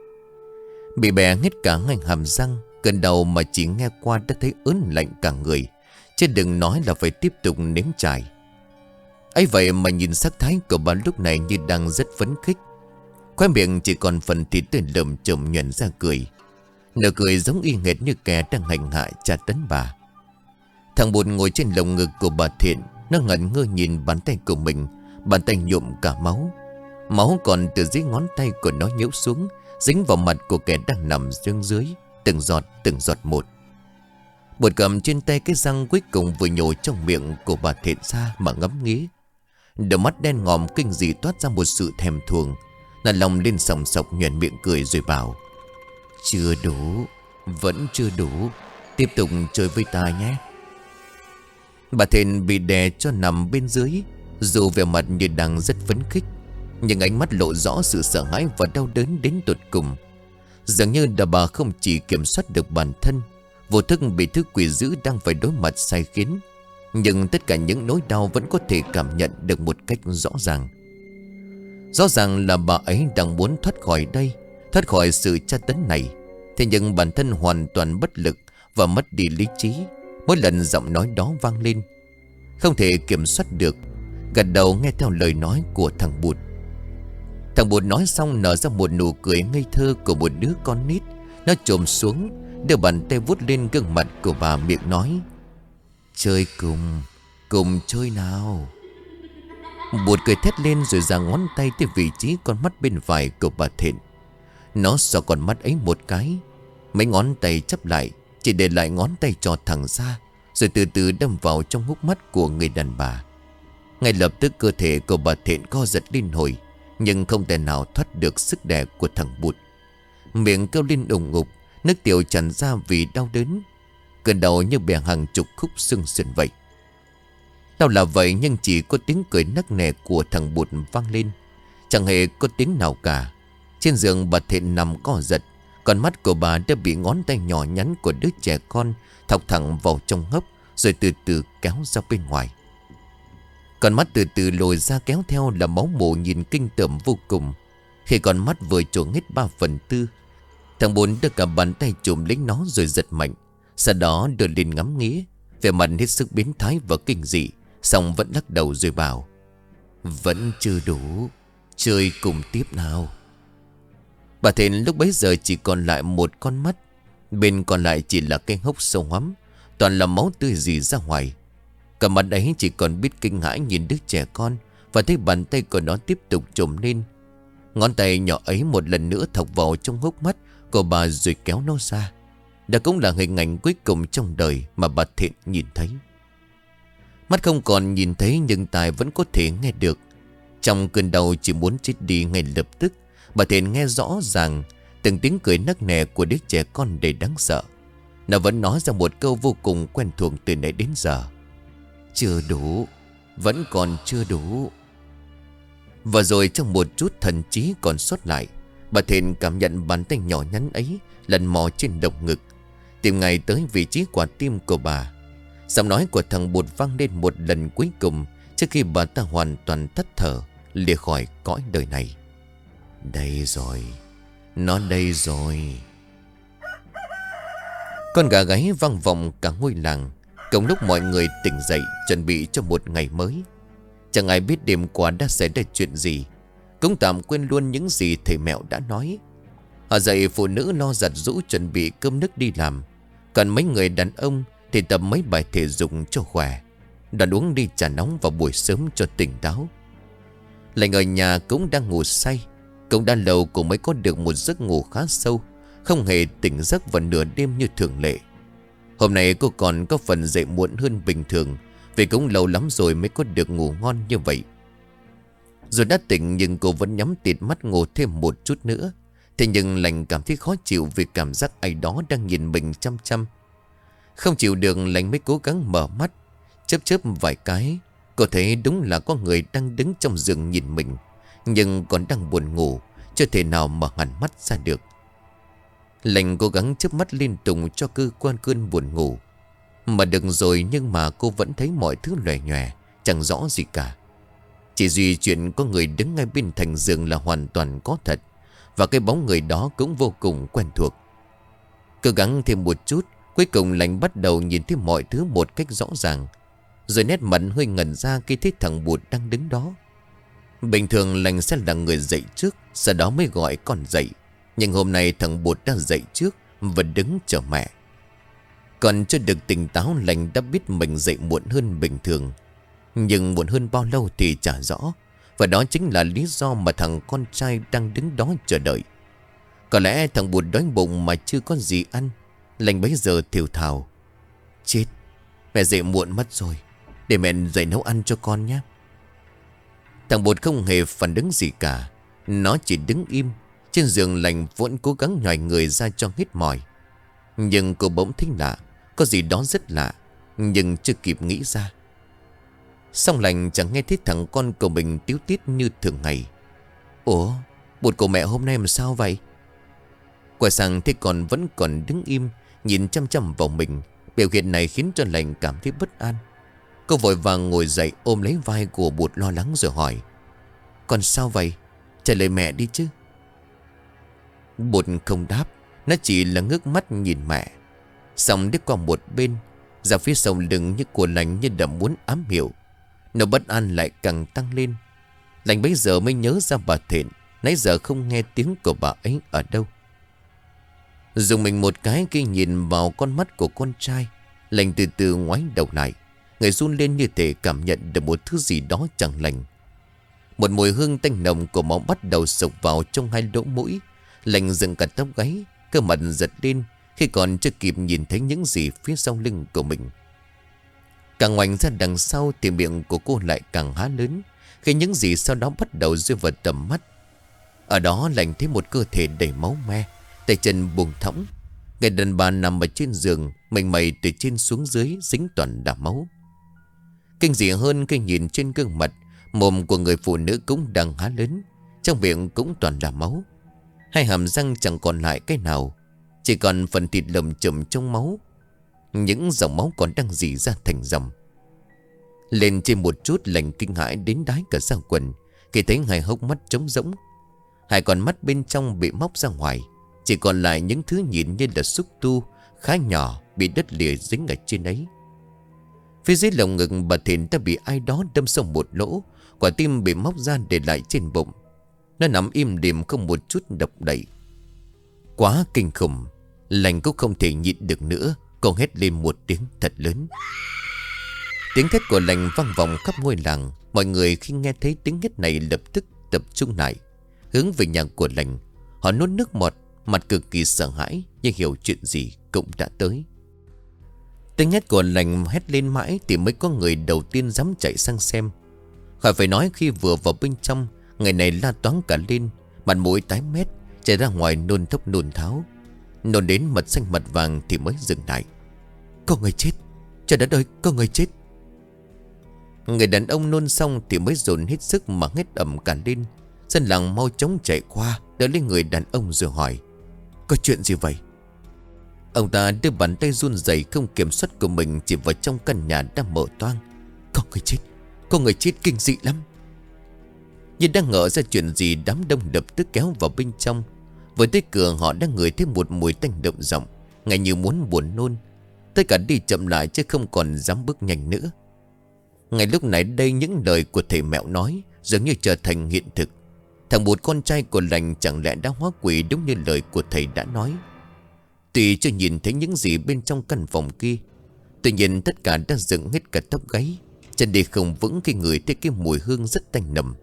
Bị bẻ hết cả hai hàm răng, cơn đau mà chỉ nghe qua đã thấy ớn lạnh cả người, chứ đừng nói là phải tiếp tục nếm trải. ấy vậy mà nhìn sắc thái của bà lúc này như đang rất phấn khích. Khóe miệng chỉ còn phần thịt tươi lởm chởm nhoẻn ra cười. Nụ cười giống y hệt như kẻ đang hành hạ tra tấn bà. Thằng Bụt ngồi trên lồng ngực của bà Thiện. Nó ngẩn ngơ nhìn bàn tay của mình. Bàn tay nhuộm cả máu. Máu còn từ dưới ngón tay của nó nhễu xuống, dính vào mặt của kẻ đang nằm dưới. Từng giọt một. Bụt cầm trên tay cái răng cuối cùng vừa nhổ trong miệng của bà Thiện ra mà ngắm nghía. Đôi mắt đen ngòm kinh dị toát ra một sự thèm thuồng. Nó lòng lên sòng sọc nhoẻn miệng cười rồi bảo: "Chưa đủ, vẫn chưa đủ, tiếp tục chơi với ta nhé." Bà Thiện bị đè cho nằm bên dưới. Dù vẻ mặt như đang rất phấn khích, nhưng ánh mắt lộ rõ sự sợ hãi và đau đớn đến tột cùng. Dường như là bà không chỉ kiểm soát được bản thân, vô thức bị thứ quỷ dữ đang phải đối mặt sai khiến. Nhưng tất cả những nỗi đau vẫn có thể cảm nhận được một cách rõ ràng. Rõ ràng là bà ấy đang muốn thoát khỏi đây, thoát khỏi sự tra tấn này. Thế nhưng bản thân hoàn toàn bất lực và mất đi lý trí mỗi lần giọng nói đó vang lên. Không thể kiểm soát được, gật đầu nghe theo lời nói của thằng Bụt. Thằng Bụt nói xong nở ra một nụ cười ngây thơ của một đứa con nít. Nó chồm xuống, đưa bàn tay vuốt lên gương mặt của bà, miệng nói: "Chơi cùng chơi nào." Bụt cười thét lên rồi giang ngón tay tới vị trí con mắt bên phải của bà Thiện. Nó xỏ con mắt ấy một cái, mấy ngón tay chắp lại, chỉ để lại ngón tay trò thẳng ra, rồi từ từ đâm vào trong hốc mắt của người đàn bà. Ngay lập tức cơ thể của bà Thiện co giật liên hồi, nhưng không thể nào thoát được sức đè của thằng Bụt. Miệng kêu lên ủng ục, nước tiểu tràn ra vì đau đớn. Cơn đau như bẻ hàng chục khúc xương sườn vậy. Đau là vậy, nhưng chỉ có tiếng cười nấc nẻ của thằng Bụt vang lên, chẳng hề có tiếng nào cả. Trên giường bà Thiện nằm co giật, con mắt của bà đã bị ngón tay nhỏ nhắn của đứa trẻ con thọc thẳng vào trong hốc, rồi từ từ kéo ra bên ngoài. Con mắt từ từ lồi ra kéo theo là máu mù nhìn kinh tởm vô cùng. Khi con mắt vừa trổ hết 3/4, Thằng Bốn đưa cả bàn tay chùm lấy nó rồi giật mạnh. Sau đó đưa lên ngắm nghía, vẻ mặt hết sức biến thái và kinh dị, xong vẫn lắc đầu rồi bảo: Vẫn chưa đủ, chơi cùng tiếp nào. Bà Thìn lúc bấy giờ chỉ còn lại một con mắt, bên còn lại chỉ là cái hốc sâu hoắm, toàn là máu tươi rỉ ra ngoài. Cả mặt ấy chỉ còn biết kinh hãi nhìn đứa trẻ con, và thấy bàn tay của nó tiếp tục trồm lên. Ngón tay nhỏ ấy một lần nữa thọc vào trong hốc mắt của bà rồi kéo nó ra. Đó cũng là hình ảnh cuối cùng trong đời mà bà Thiện nhìn thấy. Mắt không còn nhìn thấy nhưng tai vẫn có thể nghe được. Trong cơn đau chỉ muốn chết đi ngay lập tức, bà Thiện nghe rõ ràng từng tiếng cười nấc nẻ của đứa trẻ con đầy đáng sợ. Nó vẫn nói ra một câu vô cùng quen thuộc từ nãy đến giờ: Chưa đủ, vẫn còn chưa đủ. Và rồi trong một chút thần trí còn sót lại, bà Thiện cảm nhận bàn tay nhỏ nhắn ấy lần mò trên động ngực, tìm ngay tới vị trí quả tim của bà. Giọng nói của thằng Bụt vang lên một lần cuối cùng trước khi bà ta hoàn toàn thất thở, lìa khỏi cõi đời này. Đây rồi, nó đây rồi. Con gà gáy vang vọng cả ngôi làng. Cùng lúc mọi người tỉnh dậy chuẩn bị cho một ngày mới. Chẳng ai biết đêm qua đã xảy ra chuyện gì, cũng tạm quên luôn những gì thầy mẹo đã nói. Họ dạy phụ nữ lo giặt giũ chuẩn bị cơm nước đi làm, còn mấy người đàn ông thì tập mấy bài thể dục cho khỏe, đoàn uống đi trà nóng vào buổi sớm cho tỉnh táo. Lành ở nhà cũng đang ngủ say, cũng đã lâu cũng mới có được một giấc ngủ khá sâu, không hề tỉnh giấc vào nửa đêm như thường lệ. Hôm nay cô còn có phần dậy muộn hơn bình thường, vì cũng lâu lắm rồi mới có được ngủ ngon như vậy. Dù đã tỉnh nhưng cô vẫn nhắm tịt mắt ngủ thêm một chút nữa. Thế nhưng Lành cảm thấy khó chịu vì cảm giác ai đó đang nhìn mình chăm chăm. Không chịu được, Lành mới cố gắng mở mắt. Chớp chớp vài cái, cô thấy đúng là có người đang đứng trong giường nhìn mình, nhưng còn đang buồn ngủ, chưa thể nào mở hẳn mắt ra được. Lành cố gắng chớp mắt liên tục cho cơ quan cơn buồn ngủ. Mà được rồi, nhưng mà cô vẫn thấy mọi thứ lòe nhòe, chẳng rõ gì cả. Chỉ duy chuyện có người đứng ngay bên thành giường là hoàn toàn có thật, và cái bóng người đó cũng vô cùng quen thuộc. Cố gắng thêm một chút, cuối cùng Lành bắt đầu nhìn thấy mọi thứ một cách rõ ràng. Rồi nét mặt hơi ngẩn ra khi thấy thằng Bụt đang đứng đó. Bình thường Lành sẽ là người dậy trước, sau đó mới gọi con dậy. Nhưng hôm nay thằng Bụt đã dậy trước và đứng chờ mẹ. Còn chưa được tỉnh táo, Lành đã biết mình dậy muộn hơn bình thường. Nhưng muộn hơn bao lâu thì chả rõ. Và đó chính là lý do mà thằng con trai đang đứng đó chờ đợi. Có lẽ thằng Bụt đói bụng mà chưa có gì ăn. Lành bấy giờ thều thào: Chết, mẹ dậy muộn mất rồi, để mẹ dậy nấu ăn cho con nhé. Thằng Bụt không hề phản ứng gì cả. Nó chỉ đứng im trên giường. Lành vẫn cố gắng nhòi người ra cho hết mỏi. Nhưng cô bỗng thấy lạ, có gì đó rất lạ, nhưng chưa kịp nghĩ ra. Xong Lành chẳng nghe thấy thằng con của mình tíu tít như thường ngày. Ủa, Bụt của mẹ hôm nay làm sao vậy? Quay sang thấy con vẫn còn đứng im, nhìn chăm chăm vào mình. Biểu hiện này khiến cho Lành cảm thấy bất an. Cô vội vàng ngồi dậy ôm lấy vai của Bụt lo lắng rồi hỏi: Con sao vậy? Trả lời mẹ đi chứ. Bụt không đáp, nó chỉ là ngước mắt nhìn mẹ. Xong đi qua một bên, ra phía sau lưng như của Lành như đã muốn ám hiệu. Nó bất an lại càng tăng lên. Lành bấy giờ mới nhớ ra bà Thiện nãy giờ không nghe tiếng của bà ấy ở đâu. Dùng mình một cái khi nhìn vào con mắt của con trai, Lành từ từ ngoái đầu lại. Người run lên như thể cảm nhận được một thứ gì đó chẳng lành. Một mùi hương tanh nồng của máu bắt đầu sộc vào trong hai lỗ mũi. Lành dựng cả tóc gáy, cơ mặt giật lên khi còn chưa kịp nhìn thấy những gì phía sau lưng của mình. Càng ngoảnh ra đằng sau thì miệng của cô lại càng há lớn khi những gì sau đó bắt đầu rơi vào tầm mắt. Ở đó Lành thấy một cơ thể đầy máu me, tay chân buông thõng. Người đàn bà nằm ở trên giường, mình mẩy từ trên xuống dưới dính toàn là máu. Kinh dị hơn khi nhìn trên gương mặt, mồm của người phụ nữ cũng đang há lớn, trong miệng cũng toàn là máu. Hai hàm răng chẳng còn lại cái nào, chỉ còn phần thịt lởm chởm trong máu. Những dòng máu còn đang rỉ ra thành dòng. Lên trên một chút, Lành kinh hãi đến đái cả da quần khi thấy hai hốc mắt trống rỗng. Hai con mắt bên trong bị móc ra ngoài, Chỉ còn lại những thứ nhìn như là xúc tu khá nhỏ bị đất lìa dính ở trên ấy. Phía dưới lồng ngực bà Thìn đã bị ai đó đâm sâu một lỗ. Quả tim bị móc ra để lại trên bụng. Nó nằm im lìm không một chút động đậy. Quá kinh khủng. Lành cũng không thể nhịn được nữa. Cô hét lên một tiếng thật lớn. Tiếng thét của Lành vang vọng khắp ngôi làng. Mọi người khi nghe thấy tiếng hét này lập tức tập trung lại, hướng về nhà của Lành. Họ nuốt nước bọt, mặt cực kỳ sợ hãi, nhưng hiểu chuyện gì cũng đã tới. Tiếng hét của Lành hét lên mãi thì mới có người đầu tiên dám chạy sang xem. Khỏi phải nói khi vừa vào bên trong, người này la toáng cả lên, mặt mũi tái mét, chạy ra ngoài nôn thốc nôn tháo. Nôn đến mặt xanh mặt vàng thì mới dừng lại. Có người chết, trời đất ơi, có người chết. Người đàn ông nôn xong thì mới dồn hết sức mà hét ầm cả lên. Dân làng mau chóng chạy qua đỡ lấy người đàn ông rồi hỏi: có chuyện gì vậy? Ông ta đưa bàn tay run rẩy không kiểm soát của mình chỉ vào trong căn nhà đang mở toang. Có người chết kinh dị lắm. Nhưng đang ngỡ ra chuyện gì, đám đông lập tức kéo vào bên trong. Vừa tới cửa họ đang ngửi thấy một mùi tanh đậm rộng, ngay như muốn buồn nôn. Tất cả đi chậm lại chứ không còn dám bước nhanh nữa. Ngay lúc này đây, những lời của thầy Mẹo nói dường như trở thành hiện thực. Thằng Bụt con trai của Lành chẳng lẽ đã hóa quỷ đúng như lời của thầy đã nói. Tuy chưa nhìn thấy những gì bên trong căn phòng kia, tuy nhiên tất cả đã dựng hết cả tóc gáy, chân đi không vững khi ngửi thấy cái mùi hương rất tanh nồng.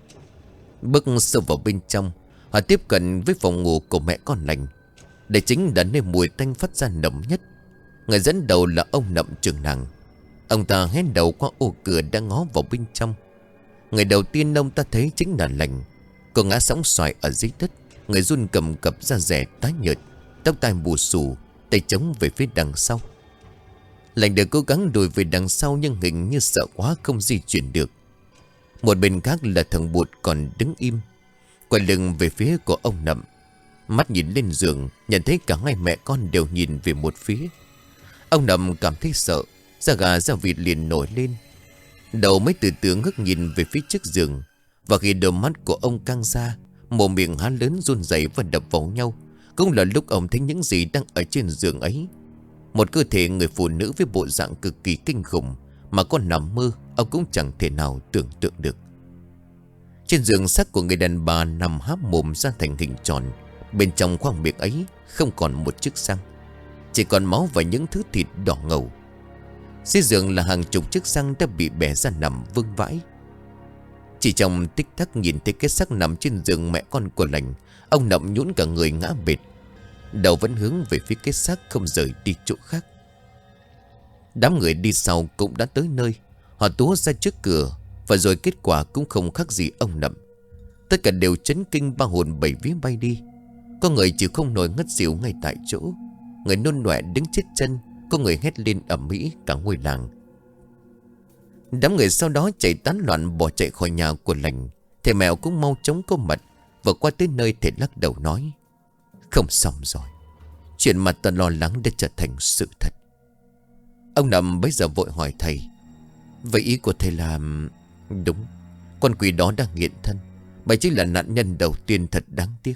Bước sâu vào bên trong, họ tiếp cận với phòng ngủ của mẹ con Lành. Đây chính là nơi mùi tanh phát ra nồng nhất. Người dẫn đầu là ông Nậm Trường Nàng. Ông ta hé đầu qua ô cửa đang ngó vào bên trong. Người đầu tiên ông ta thấy chính là Lành. Cô ngã sóng xoài ở dưới đất, người run cầm cập, da rẻ tái nhợt, tóc tai bù xù, tay chống về phía đằng sau. Lành được cố gắng lùi về đằng sau nhưng hình như sợ quá không di chuyển được. Một bên khác là thằng Bụt còn đứng im, quay lưng về phía của ông Nậm. Mắt nhìn lên giường, nhận thấy cả hai mẹ con đều nhìn về một phía. Ông Nậm cảm thấy sợ, da gà da vịt liền nổi lên. Đầu mới từ từ ngước nhìn về phía trước giường. Và khi đôi mắt của ông căng ra, mồm miệng há lớn run rẩy và đập vào nhau, cũng là lúc ông thấy những gì đang ở trên giường ấy. Một cơ thể người phụ nữ với bộ dạng cực kỳ kinh khủng mà con nằm mơ ông cũng chẳng thể nào tưởng tượng được. Trên giường xác của người đàn bà nằm há mồm ra thành hình tròn. Bên trong khoang miệng ấy không còn một chiếc răng, chỉ còn máu và những thứ thịt đỏ ngầu. Dưới giường là hàng chục chiếc răng đã bị bẻ ra nằm vương vãi. Chỉ trong tích tắc nhìn thấy cái xác nằm trên giường mẹ con của Lành, ông Nậm nhũn cả người ngã bệt, đầu vẫn hướng về phía cái xác không rời đi chỗ khác. Đám người đi sau cũng đã tới nơi. Họ túa ra trước cửa, và rồi kết quả cũng không khác gì ông Nậm. Tất cả đều chấn kinh, ba hồn bảy vía bay đi. Có người chịu không nổi ngất xỉu ngay tại chỗ, người nôn nọe đứng chết chân, có người hét lên ầm ĩ cả ngôi làng. Đám người sau đó chạy tán loạn bỏ chạy khỏi nhà của Lành. Thầy Mẹo cũng mau chóng có mặt, và qua tới nơi thầy lắc đầu nói: không xong rồi, chuyện mà ta lo lắng đã trở thành sự thật. Ông Nậm bấy giờ vội hỏi thầy: vậy ý của thầy là... Đúng, con quỷ đó đang nghiện thân, bà chính là nạn nhân đầu tiên, thật đáng tiếc.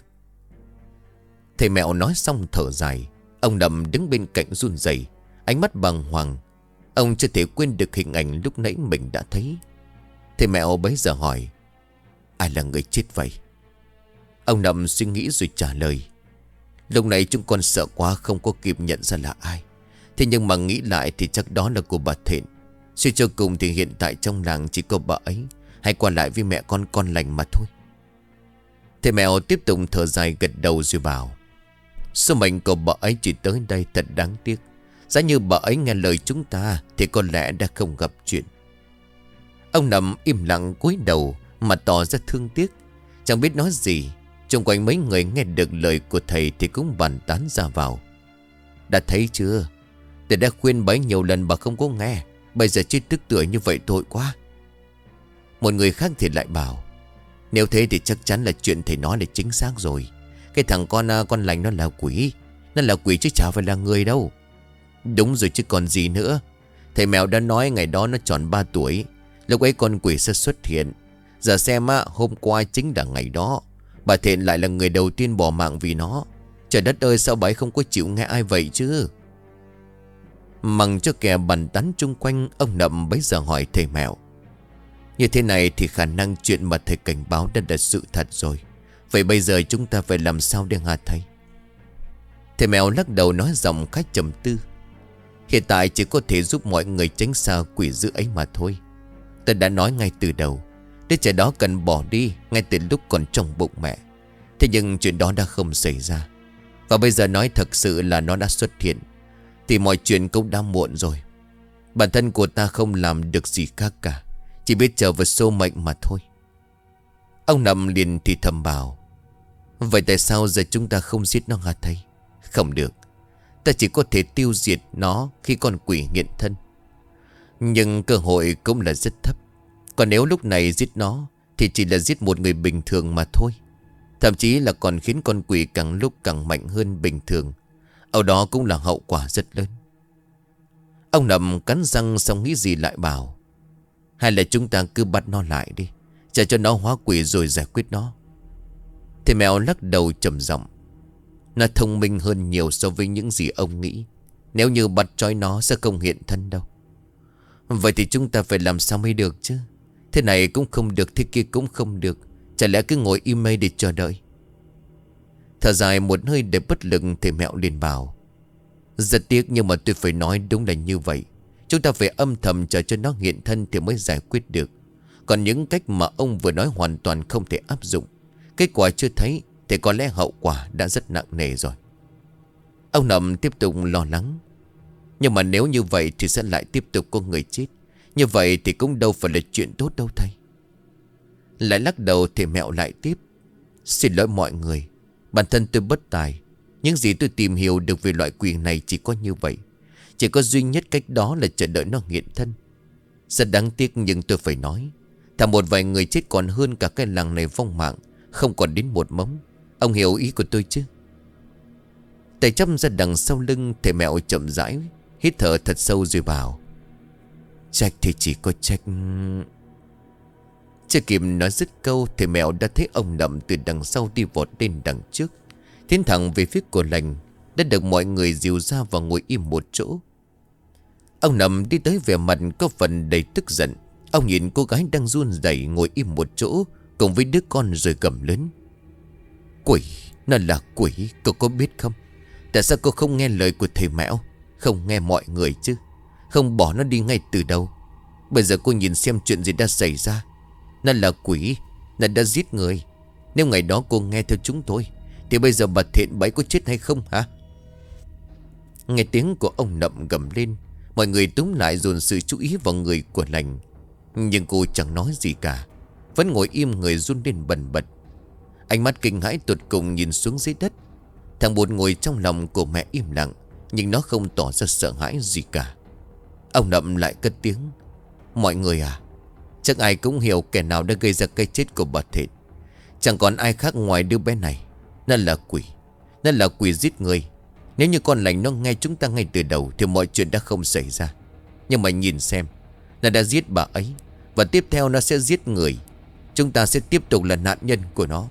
Thầy Mẹo nói xong thở dài. Ông Nậm đứng bên cạnh run rẩy, ánh mắt bàng hoàng. Ông chưa thể quên được hình ảnh lúc nãy mình đã thấy. Thầy Mẹo bấy giờ hỏi: ai là người chết vậy? Ông Nậm suy nghĩ rồi trả lời: lúc này chúng con sợ quá không có kịp nhận ra là ai. Thế nhưng mà nghĩ lại thì chắc đó là của bà Thịnh. Suy cho cùng thì hiện tại trong làng chỉ có bà ấy hay qua lại với mẹ con Lành mà thôi. Thầy Mẹo tiếp tục thở dài gật đầu rồi bảo: số mệnh của bà ấy chỉ tới đây, thật đáng tiếc. Giá như bà ấy nghe lời chúng ta thì có lẽ đã không gặp chuyện. Ông Nằm im lặng cúi đầu mà tỏ ra thương tiếc, chẳng biết nói gì. Xung quanh mấy người nghe được lời của thầy thì cũng bàn tán ra vào: đã thấy chưa, thầy đã khuyên bấy nhiều lần bà không có nghe, bây giờ chỉ tức tưởi như vậy tội quá. Một người khác thì lại bảo: nếu thế thì chắc chắn là chuyện thầy nói là chính xác rồi. Cái thằng con Lành nó là quỷ. Nó là quỷ chứ chả phải là người đâu. Đúng rồi chứ còn gì nữa. Thầy Mẹo đã nói ngày đó nó tròn 3 tuổi, lúc ấy con quỷ sẽ xuất hiện. Giờ xem hôm qua chính là ngày đó bà Thiện lại là người đầu tiên bỏ mạng vì nó. Trời đất ơi, sao bà ấy không có chịu nghe ai vậy chứ? Mằng cho kẻ bàn tán chung quanh, ông Nậm bấy giờ hỏi thầy Mẹo. Như thế này thì khả năng chuyện mà thầy cảnh báo đã là sự thật rồi. Vậy bây giờ chúng ta phải làm sao để hả thầy? Thầy Mẹo lắc đầu nói giọng khá trầm tư. Hiện tại chỉ có thể giúp mọi người tránh xa quỷ dữ ấy mà thôi. Tôi đã nói ngay từ đầu, đứa trẻ đó cần bỏ đi ngay từ lúc còn trong bụng mẹ. Thế nhưng chuyện đó đã không xảy ra. Và bây giờ nói thật sự là nó đã xuất hiện thì mọi chuyện cũng đã muộn rồi. Bản thân của ta không làm được gì khác cả, chỉ biết chờ vào số mệnh mà thôi. Ông Nậm liền thì thầm bảo. Vậy tại sao giờ chúng ta không giết nó hả thầy? Không được. Ta chỉ có thể tiêu diệt nó khi con quỷ nghiện thân. Nhưng cơ hội cũng là rất thấp. Còn nếu lúc này giết nó thì chỉ là giết một người bình thường mà thôi. Thậm chí là còn khiến con quỷ càng lúc càng mạnh hơn bình thường. Ở đó cũng là hậu quả rất lớn. Ông Nậm cắn răng xong nghĩ gì lại bảo. Hay là chúng ta cứ bắt nó lại đi, trả cho nó hóa quỷ rồi giải quyết nó. Thầy Mẹo lắc đầu trầm giọng. Nó thông minh hơn nhiều so với những gì ông nghĩ. Nếu như bắt trói nó sẽ không hiện thân đâu. Vậy thì chúng ta phải làm sao mới được chứ? Thế này cũng không được, thế kia cũng không được. Chả lẽ cứ ngồi im mây để chờ đợi? Thở dài một hơi để bất lực, thầy Mẹo liền bảo. Rất tiếc nhưng mà tôi phải nói đúng là như vậy. Chúng ta phải âm thầm chờ cho nó hiện thân thì mới giải quyết được. Còn những cách mà ông vừa nói hoàn toàn không thể áp dụng. Kết quả chưa thấy thì có lẽ hậu quả đã rất nặng nề rồi. Ông Nậm tiếp tục lo lắng. Nhưng mà nếu như vậy thì sẽ lại tiếp tục có người chết. Như vậy thì cũng đâu phải là chuyện tốt đâu thầy. Lại lắc đầu thầy Mẹo lại tiếp. Xin lỗi mọi người, bản thân tôi bất tài. Những gì tôi tìm hiểu được về loại quỷ này chỉ có như vậy. Chỉ có duy nhất cách đó là chờ đợi nó hiện thân. Rất đáng tiếc nhưng tôi phải nói, thà một vài người chết còn hơn cả cái làng này vong mạng, không còn đến một mống. Ông hiểu ý của tôi chứ? Tay chăm ra đằng sau lưng, thầy Mẹo chậm rãi hít thở thật sâu rồi bảo. Trách thì chỉ có trách. Chưa kịp nói dứt câu, thầy Mẹo đã thấy ông Nậm từ đằng sau đi vọt lên đằng trước, tiến thẳng về phía của lành, đã được mọi người dìu ra và ngồi im một chỗ. Ông Nậm đi tới vẻ mặt có phần đầy tức giận. Ông nhìn cô gái đang run rẩy ngồi im một chỗ cùng với đứa con rồi gầm lớn. Quỷ, nó là quỷ, cô có biết không? Tại sao cô không nghe lời của thầy Mẹo, không nghe mọi người chứ? Không bỏ nó đi ngay từ đầu. Bây giờ cô nhìn xem chuyện gì đã xảy ra. Nó là quỷ, nó đã giết người. Nếu ngày đó cô nghe theo chúng tôi thì bây giờ bà Thiện bấy có chết hay không hả? Nghe tiếng của ông Nậm gầm lên, mọi người túm lại dồn sự chú ý vào người của lành. Nhưng cô chẳng nói gì cả, vẫn ngồi im người run lên bần bật. Ánh mắt kinh hãi tột cùng nhìn xuống dưới đất. Thằng Bột ngồi trong lòng của mẹ im lặng, nhưng nó không tỏ ra sợ hãi gì cả. Ông Nậm lại cất tiếng. Mọi người à, chắc ai cũng hiểu kẻ nào đã gây ra cái chết của bà Thiện. Chẳng còn ai khác ngoài đứa bé này. Nó là quỷ, nó là quỷ giết người. Nếu như con lành nó nghe chúng ta ngay từ đầu thì mọi chuyện đã không xảy ra. Nhưng mà nhìn xem, nó đã giết bà ấy, và tiếp theo nó sẽ giết người. Chúng ta sẽ tiếp tục là nạn nhân của nó.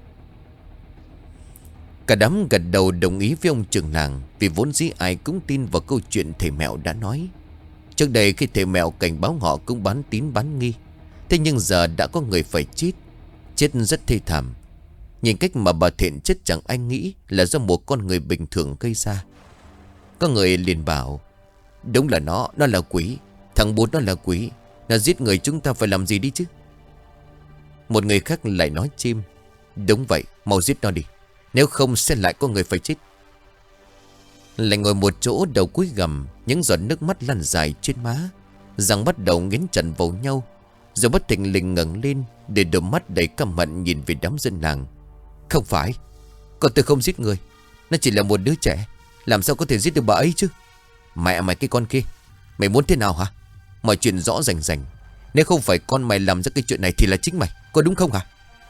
Cả đám gật đầu đồng ý với ông trưởng làng, vì vốn dĩ ai cũng tin vào câu chuyện thầy Mẹo đã nói. Trước đây khi thầy Mẹo cảnh báo họ cũng bán tín bán nghi. Thế nhưng giờ đã có người phải chết, chết rất thê thảm. Nhìn cách mà bà Thiện chết chẳng ai nghĩ là do một con người bình thường gây ra. Có người liền bảo. Đúng là nó là quỷ. Thằng Bút nó là quỷ, nó giết người, chúng ta phải làm gì đi chứ? Một người khác lại nói chim. Đúng vậy, mau giết nó đi, nếu không sẽ lại có người phải chết. Lại ngồi một chỗ đầu cúi gằm, những giọt nước mắt lăn dài trên má, răng bắt đầu nghiến chặt vào nhau. Rồi bất thình lình ngẩng lên, để đôi mắt đầy căm hận nhìn về đám dân làng. Không phải, con tôi không giết người, nó chỉ là một đứa trẻ, làm sao có thể giết được bà ấy chứ? Mẹ mày cái con kia, mày muốn thế nào hả? Mọi chuyện rõ rành rành. Nếu không phải con mày làm ra cái chuyện này thì là chính mày, có đúng không hả?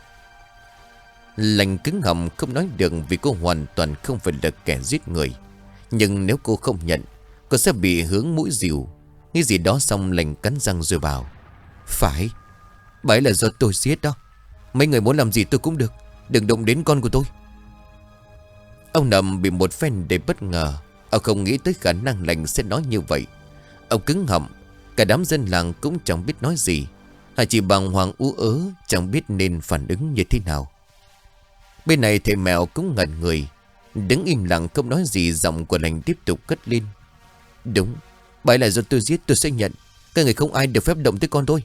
Lành cứng họng không nói được, vì cô hoàn toàn không phải là kẻ giết người. Nhưng nếu cô không nhận, cô sẽ bị hướng mũi dìu. Nghĩ gì đó xong Lành cắn răng rồi bảo. Phải, bà ấy là do tôi giết đó. Mấy người muốn làm gì tôi cũng được, đừng động đến con của tôi. Ông Nậm bị một phen đầy bất ngờ. Ông không nghĩ tới khả năng lành sẽ nói như vậy. Ông cứng họng. Cả đám dân làng cũng chẳng biết nói gì. Họ chỉ bàng hoàng ú ớ, chẳng biết nên phản ứng như thế nào. Bên này thầy mèo cũng ngẩn người, đứng im lặng không nói gì. Giọng của lành tiếp tục cất lên. Đúng, bà ấy là do tôi giết, tôi sẽ nhận. Các người không ai được phép động tới con tôi.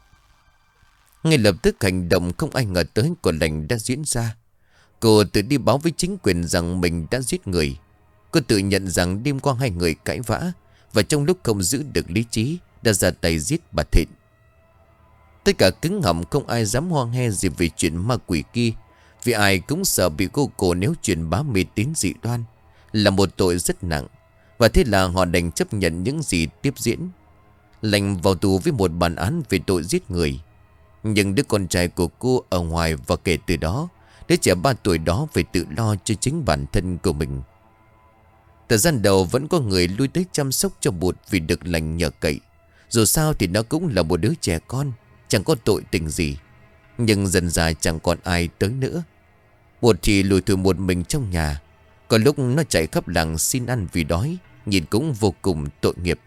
Ngay lập tức hành động không ai ngờ tới của lành đã diễn ra. Cô tự đi báo với chính quyền rằng mình đã giết người. Cô tự nhận rằng đêm qua hai người cãi vã, và trong lúc không giữ được lý trí đã ra tay giết bà Thịnh. Tất cả cứng họng, không ai dám hoang he gì về chuyện ma quỷ kia, vì ai cũng sợ bị cô nếu truyền bá mê tín dị đoan là một tội rất nặng. Và thế là họ đành chấp nhận những gì tiếp diễn. Lành vào tù với một bản án về tội giết người. Nhưng đứa con trai của cô ở ngoài, và kể từ đó đứa trẻ 3 tuổi đó phải tự lo cho chính bản thân của mình. Thời gian đầu vẫn có người lui tới chăm sóc cho Bụt vì được lành nhờ cậy. Dù sao thì nó cũng là một đứa trẻ con, chẳng có tội tình gì. Nhưng dần dà chẳng còn ai tới nữa. Bụt thì lủi thủi một mình trong nhà. Có lúc nó chạy khắp làng xin ăn vì đói, nhìn cũng vô cùng tội nghiệp.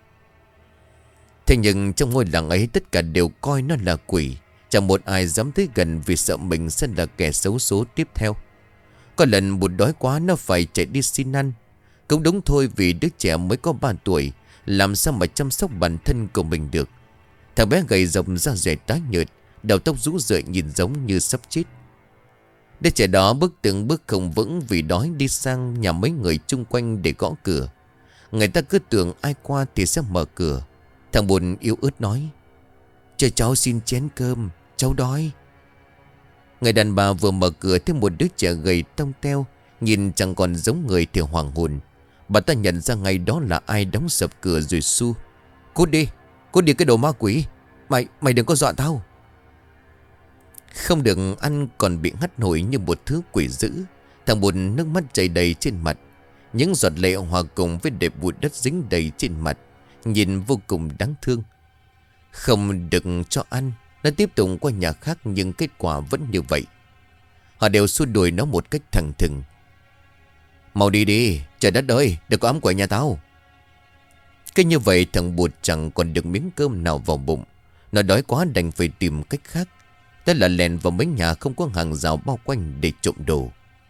Thế nhưng trong ngôi làng ấy tất cả đều coi nó là quỷ. Chẳng một ai dám tới gần vì sợ mình sẽ là kẻ xấu số tiếp theo. Có lần Bụt đói quá, nó phải chạy đi xin ăn. Cũng đúng thôi, vì đứa trẻ mới có 3 tuổi, làm sao mà chăm sóc bản thân của mình được. Thằng bé gầy rộng, da dẻ tái nhợt, đầu tóc rũ rượi, nhìn giống như sắp chết. Đứa trẻ đó bước từng bước không vững vì đói, đi sang nhà mấy người chung quanh để gõ cửa. Người ta cứ tưởng ai qua thì sẽ mở cửa. Thằng Bụt yếu ớt nói: "Cho cháu xin chén cơm, cháu đói." Người đàn bà vừa mở cửa thấy một đứa trẻ gầy tông teo, nhìn chẳng còn giống người thì hoàng hồn. Bà ta nhận ra ngay đó là ai đóng sập cửa rồi su: Cút đi cái đồ ma quỷ. Mày đừng có dọa tao." Không được ăn còn bị hắt hủi như một thứ quỷ dữ. Thằng Bụt nước mắt chảy đầy trên mặt. Những giọt lệ hòa cùng với đệm bụi đất dính đầy trên mặt, nhìn vô cùng đáng thương. Không được cho ăn, nó tiếp tục qua nhà khác, nhưng kết quả vẫn như vậy. Họ đều xua đuổi nó một cách thẳng thừng: "Mau đi đi, trời đất ơi, đừng có ám quậy nhà tao." Cứ như vậy thằng Bụt chẳng còn được miếng cơm nào vào bụng. Nó đói quá đành phải tìm cách khác. Đó là lèn vào mấy nhà không có hàng rào bao quanh để trộm đồ.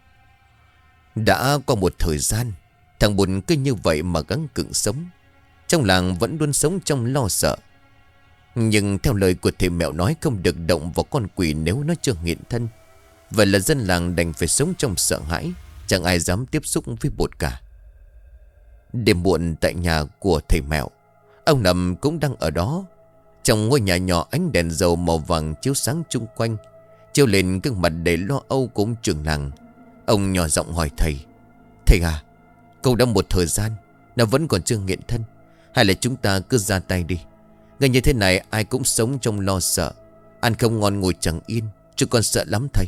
Đã qua một thời gian, thằng Bụt cứ như vậy mà gắng gượng sống. Trong làng vẫn luôn sống trong lo sợ. Nhưng theo lời của thầy mẹo nói, không được động vào con quỷ nếu nó chưa hiện thân. Vậy là dân làng đành phải sống trong sợ hãi, chẳng ai dám tiếp xúc với Bụt cả. Đêm muộn tại nhà của thầy mẹo, ông Nậm cũng đang ở đó. Trong ngôi nhà nhỏ, ánh đèn dầu màu vàng chiếu sáng chung quanh, chiếu lên gương mặt đầy lo âu của ông trưởng làng. Ông nhỏ giọng hỏi thầy: "Thầy à, cậu đã một thời gian nó vẫn còn chưa hiện thân, hay là chúng ta cứ ra tay đi? Ngay như thế này ai cũng sống trong lo sợ, ăn không ngon ngồi chẳng yên, chứ con sợ lắm thầy."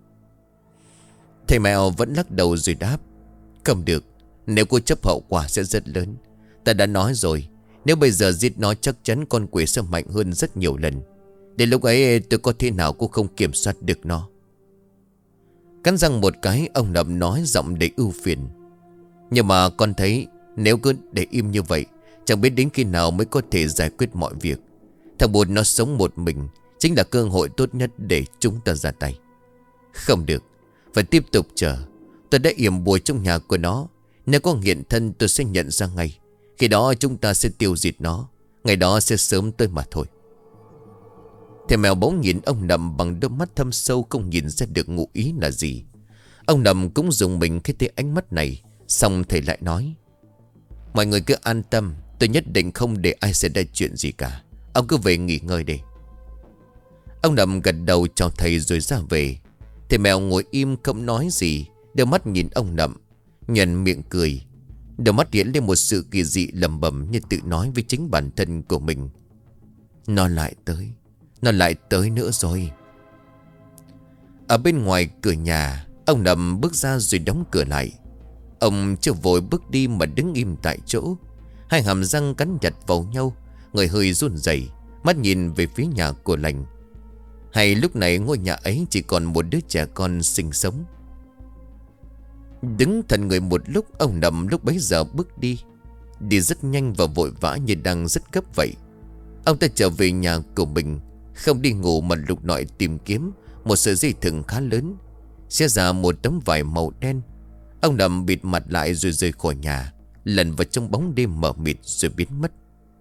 Thầy mèo vẫn lắc đầu rồi đáp: "Không được, nếu cô chấp hậu quả sẽ rất lớn. Ta đã nói rồi, nếu bây giờ giết nó chắc chắn con quỷ sẽ mạnh hơn rất nhiều lần. Đến lúc ấy tôi có thế nào cũng không kiểm soát được nó." Cắn răng một cái, ông Nậm nói giọng đầy ưu phiền: "Nhưng mà con thấy nếu cứ để im như vậy, chẳng biết đến khi nào mới có thể giải quyết mọi việc. Thằng Bụt nó sống một mình chính là cơ hội tốt nhất để chúng ta ra tay. Không được, phải tiếp tục chờ. Tôi đã yểm bùa trong nhà của nó. Nếu có hiện thân tôi sẽ nhận ra ngay. Khi đó chúng ta sẽ tiêu diệt nó. Ngày đó sẽ sớm tới mà thôi." Thầy mèo bỗng nhìn ông Nậm bằng đôi mắt thâm sâu, không nhìn ra được ngụ ý là gì. Ông Nậm cũng dùng mình khi thấy ánh mắt này. Xong thầy lại nói: "Mọi người cứ an tâm, tôi nhất định không để ai xảy ra chuyện gì cả. Ông cứ về nghỉ ngơi đi." Ông Nậm gật đầu chào thầy rồi ra về. Thầy mèo ngồi im không nói gì, đôi mắt nhìn ông Nậm, nhoẻn miệng cười. Đôi mắt hiện lên một sự kỳ dị lẩm bẩm như tự nói với chính bản thân của mình: Nó lại tới nữa rồi." Ở bên ngoài cửa nhà, ông Nậm bước ra rồi đóng cửa lại. Ông chưa vội bước đi mà đứng im tại chỗ, hai hàm răng cắn chặt vào nhau, người hơi run rẩy, mắt nhìn về phía nhà của lành. Hay lúc này ngôi nhà ấy chỉ còn một đứa trẻ con sinh sống. Đứng thần người một lúc, ông Nậm lúc bấy giờ bước đi. Đi rất nhanh và vội vã như đang rất gấp vậy. Ông ta trở về nhà của mình, không đi ngủ mà lục lọi tìm kiếm một sợi dây thừng khá lớn, xé ra một tấm vải màu đen. Ông Nậm bịt mặt lại rồi rời khỏi nhà, lần vào trong bóng đêm mờ mịt rồi biến mất.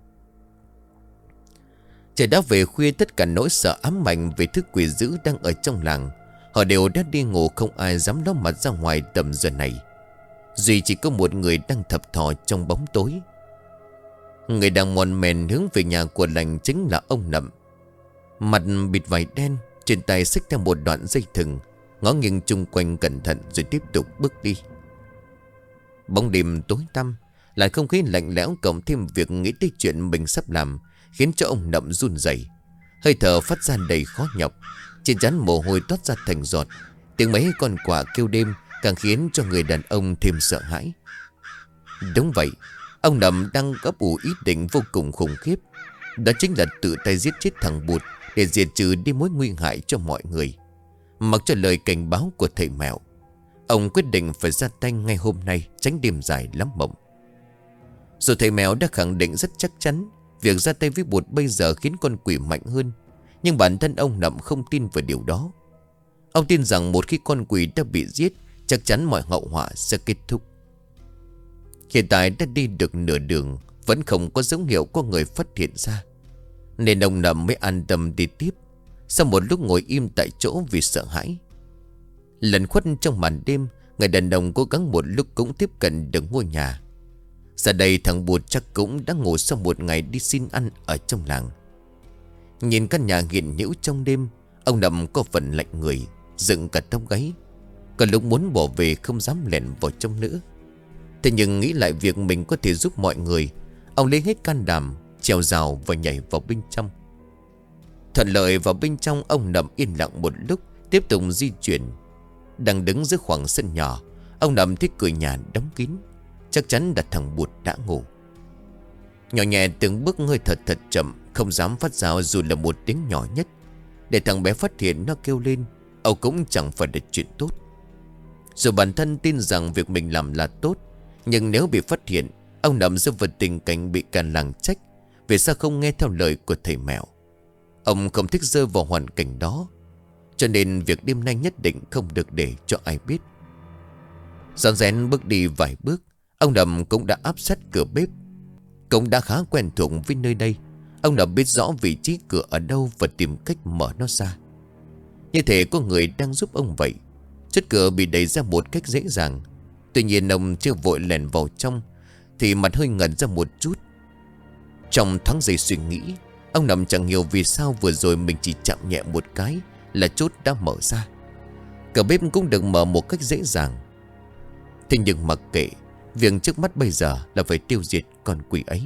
Trời đã về khuya, tất cả nỗi sợ ám ảnh về thứ quỷ dữ đang ở trong làng, họ đều đã đi ngủ, không ai dám ló mặt ra ngoài tầm giờ này. Duy chỉ có một người đang thập thò trong bóng tối. Người đang mòn mèn hướng về nhà của lành chính là ông Nậm. Mặt bịt vải đen, trên tay xách theo một đoạn dây thừng, ngó nghiêng chung quanh cẩn thận rồi tiếp tục bước đi. Bóng đêm tối tăm, lại không khí lạnh lẽo cộng thêm việc nghĩ tới chuyện mình sắp làm khiến cho ông Nậm run rẩy, hơi thở phát ra đầy khó nhọc, trên trán mồ hôi toát ra thành giọt. Tiếng mấy con quạ kêu đêm càng khiến cho người đàn ông thêm sợ hãi. Đúng vậy, ông Nậm đang ấp ủ ý định vô cùng khủng khiếp, đó chính là tự tay giết chết thằng Bụt để diệt trừ đi mối nguy hại cho mọi người. Mặc cho lời cảnh báo của thầy Mèo, ông quyết định phải ra tay ngay hôm nay, tránh đêm dài lắm mộng. Rồi thầy Mèo đã khẳng định rất chắc chắn việc ra tay với Bụt bây giờ khiến con quỷ mạnh hơn. Nhưng bản thân ông Nậm không tin vào điều đó. Ông tin rằng một khi con quỷ đã bị giết, chắc chắn mọi hậu họa sẽ kết thúc. Hiện tại đã đi được nửa đường, vẫn không có dấu hiệu có người phát hiện ra, nên ông Nậm mới an tâm đi tiếp, sau một lúc ngồi im tại chỗ vì sợ hãi. Lẩn khuất trong màn đêm, người đàn ông cố gắng một lúc cũng tiếp cận được ngôi nhà. Giờ đây thằng Bụt chắc cũng đã ngủ sau một ngày đi xin ăn ở trong làng. Nhìn căn nhà hiện hữu trong đêm, ông Nậm có phần lạnh người, dựng cả tóc gáy. Còn lúc muốn bỏ về không dám lẻn vào trong nữa. Thế nhưng nghĩ lại việc mình có thể giúp mọi người, ông lấy hết can đảm, trèo rào và nhảy vào bên trong. Thuận lợi vào bên trong, ông Nậm yên lặng một lúc, tiếp tục di chuyển. Đang đứng giữa khoảng sân nhỏ, ông Nậm thấy cửa nhà đóng kín, chắc chắn là thằng Bụt đã ngủ. Nhỏ nhẹ từng bước, hơi thật chậm, không dám phát ra dù là một tiếng nhỏ nhất. Để thằng bé phát hiện nó kêu lên, ông cũng chẳng phải là chuyện tốt. Dù bản thân tin rằng việc mình làm là tốt, nhưng nếu bị phát hiện, ông Nậm sẽ vào tình cảnh bị cả làng trách vì sao không nghe theo lời của thầy Mèo. Ông không thích rơi vào hoàn cảnh đó, cho nên việc đêm nay nhất định không được để cho ai biết. Rón rén bước đi vài bước, ông Nậm cũng đã áp sát cửa bếp. Cũng đã khá quen thuộc với nơi đây, ông Nậm biết rõ vị trí cửa ở đâu và tìm cách mở nó ra. Như thể có người đang giúp ông vậy. Chốt cửa bị đẩy ra một cách dễ dàng. Tuy nhiên ông chưa vội lèn vào trong thì mặt hơi ngẩn ra một chút. Trong thoáng giây suy nghĩ, ông Nậm chẳng hiểu vì sao vừa rồi mình chỉ chạm nhẹ một cái là chốt đã mở ra. Cửa bếp cũng được mở một cách dễ dàng. Thế nhưng mặc kệ, việc trước mắt bây giờ là phải tiêu diệt con quỷ ấy.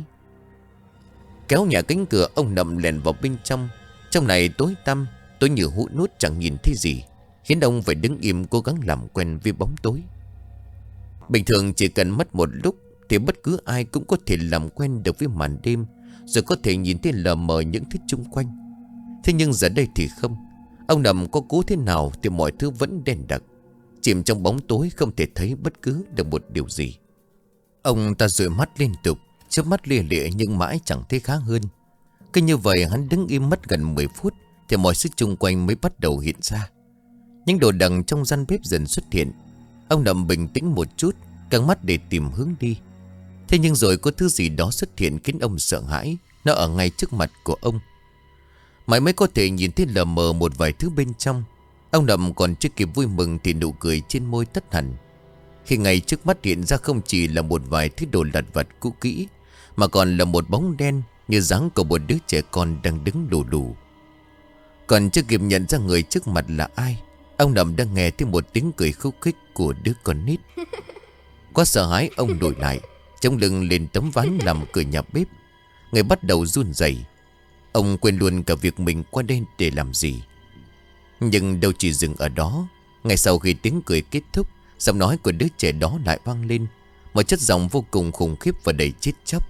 Kéo nhẹ cánh cửa, ông Nậm lèn vào bên trong. Trong này tối tăm, tối như hũ nút, chẳng nhìn thấy gì, khiến ông phải đứng im cố gắng làm quen với bóng tối. Bình thường chỉ cần mất một lúc thì bất cứ ai cũng có thể làm quen được với màn đêm, rồi có thể nhìn thấy lờ mờ những thứ chung quanh. Thế nhưng giờ đây thì không. Ông Nậm có cố thế nào thì mọi thứ vẫn đen đặc, chìm trong bóng tối, không thể thấy bất cứ được một điều gì. Ông ta dụi mắt liên tục, chớp mắt lia lịa nhưng mãi chẳng thấy khá hơn. Cứ như vậy hắn đứng im mất gần 10 phút thì mọi sự chung quanh mới bắt đầu hiện ra. Những đồ đằng trong gian bếp dần xuất hiện. Ông Nậm bình tĩnh một chút, căng mắt để tìm hướng đi. Thế nhưng rồi có thứ gì đó xuất hiện khiến ông sợ hãi. Nó ở ngay trước mặt của ông. Mãi mới có thể nhìn thấy lờ mờ một vài thứ bên trong. Ông Nậm còn chưa kịp vui mừng thì nụ cười trên môi tắt hẳn, khi ngay trước mắt hiện ra không chỉ là một vài thứ đồ lặt vặt cũ kỹ, mà còn là một bóng đen như dáng của một đứa trẻ con đang đứng lù lù. Còn chưa kịp nhận ra người trước mặt là ai, ông Nậm đang nghe thấy một tiếng cười khúc khích của đứa con nít. Quá sợ hãi, ông đổi lại, chống lưng lên tấm ván làm cửa nhà bếp. Người bắt đầu run rẩy. Ông quên luôn cả việc mình qua đây để làm gì. Nhưng đâu chỉ dừng ở đó. Ngay sau khi tiếng cười kết thúc, giọng nói của đứa trẻ đó lại vang lên, một chất giọng vô cùng khủng khiếp và đầy chết chóc.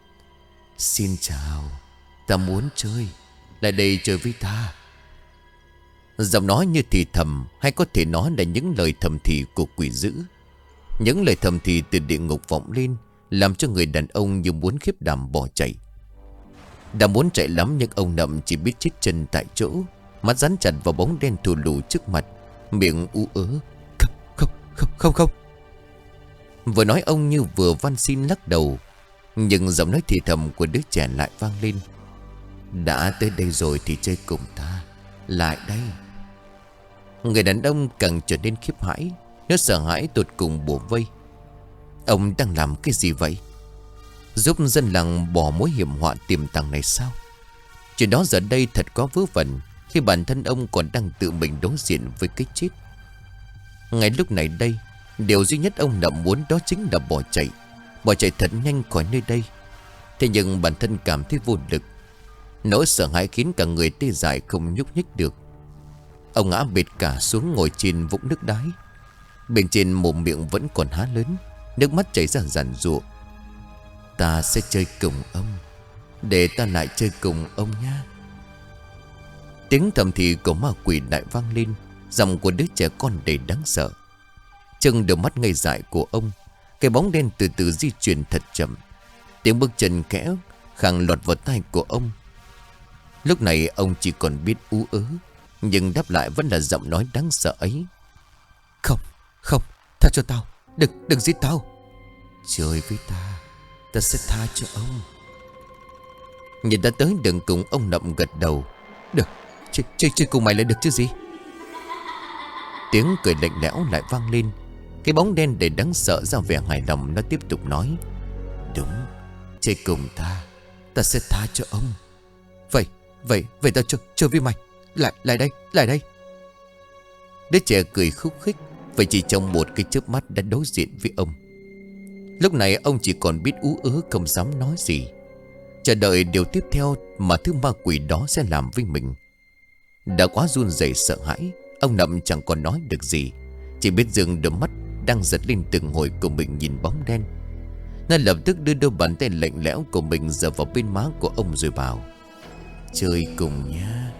Xin chào, ta muốn chơi, lại đây chơi với ta. Giọng nói như thì thầm, hay có thể nói là những lời thầm thì của quỷ dữ. Những lời thầm thì từ địa ngục vọng lên, làm cho người đàn ông như muốn khiếp đảm bỏ chạy. Đã muốn chạy lắm nhưng ông Nậm chỉ biết chết chân tại chỗ, mắt dán chặt vào bóng đen thù lù trước mặt, miệng ú ớ: Không, không, không, không, không. Vừa nói ông như vừa van xin lắc đầu, nhưng giọng nói thì thầm của đứa trẻ lại vang lên: Đã tới đây rồi thì chơi cùng ta, lại đây. Người đàn ông càng trở nên khiếp hãi, nó sợ hãi tột cùng bủa vây: Ông đang làm cái gì vậy? Giúp dân làng bỏ mối hiểm họa tiềm tàng này sao? Chuyện đó giờ đây thật có vớ vẩn, khi bản thân ông còn đang tự mình đối diện với cái chết. Ngay lúc này đây, điều duy nhất ông Nậm muốn đó chính là bỏ chạy. Bỏ chạy thật nhanh khỏi nơi đây. Thế nhưng bản thân cảm thấy vô lực. Nỗi sợ hãi khiến cả người tê dại không nhúc nhích được. Ông ngã bệt cả xuống ngồi trên vũng nước đáy. Bên trên mồm miệng vẫn còn há lớn, nước mắt chảy ra giàn giụa: Ta sẽ chơi cùng ông, để ta lại chơi cùng ông nha. Tiếng thầm thì của ma quỷ lại vang lên, giọng của đứa trẻ con đầy đáng sợ. Trừng đôi mắt ngây dại của ông, cái bóng đen từ từ di chuyển thật chậm. Tiếng bước chân khẽ khàng lọt vào tai của ông. Lúc này ông chỉ còn biết ú ớ, nhưng đáp lại vẫn là giọng nói đáng sợ ấy: Không, không, tha cho tao, đừng giết tao. Chơi với ta, ta sẽ tha cho ông. Nhìn đã tới đường cùng, ông Nậm gật đầu: Được, chơi cùng mày là được chứ gì. Tiếng cười lạnh lẽo lại vang lên. Cái bóng đen đầy đáng sợ ra vẻ hài lòng, nó tiếp tục nói: Đúng, chơi cùng ta, ta sẽ tha cho ông. Vậy tao chơi với mày. Lại đây. Đứa trẻ cười khúc khích. Vậy chỉ trong một cái chớp mắt đã đối diện với ông. Lúc này ông chỉ còn biết ú ớ, không dám nói gì, chờ đợi điều tiếp theo mà thứ ma quỷ đó sẽ làm với mình. Đã quá run rẩy sợ hãi, ông Nậm chẳng còn nói được gì, chỉ biết dừng đôi mắt đang giật lên từng hồi của mình nhìn bóng đen. Nó lập tức đưa đôi bàn tay lạnh lẽo của mình dở vào bên má của ông rồi bảo: Chơi cùng nhá.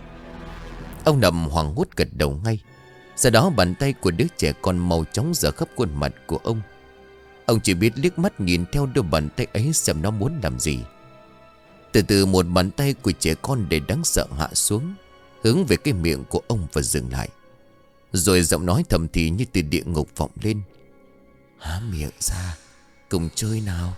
Ông Nậm hoảng hốt gật đầu ngay. Sau đó bàn tay của đứa trẻ con màu chóng dở khắp khuôn mặt của ông. Ông chỉ biết liếc mắt nhìn theo đôi bàn tay ấy xem nó muốn làm gì. Từ từ một bàn tay của trẻ con đầy đáng sợ hạ xuống, hướng về cái miệng của ông và dừng lại. Rồi giọng nói thầm thì như từ địa ngục vọng lên: Há miệng ra, cùng chơi nào.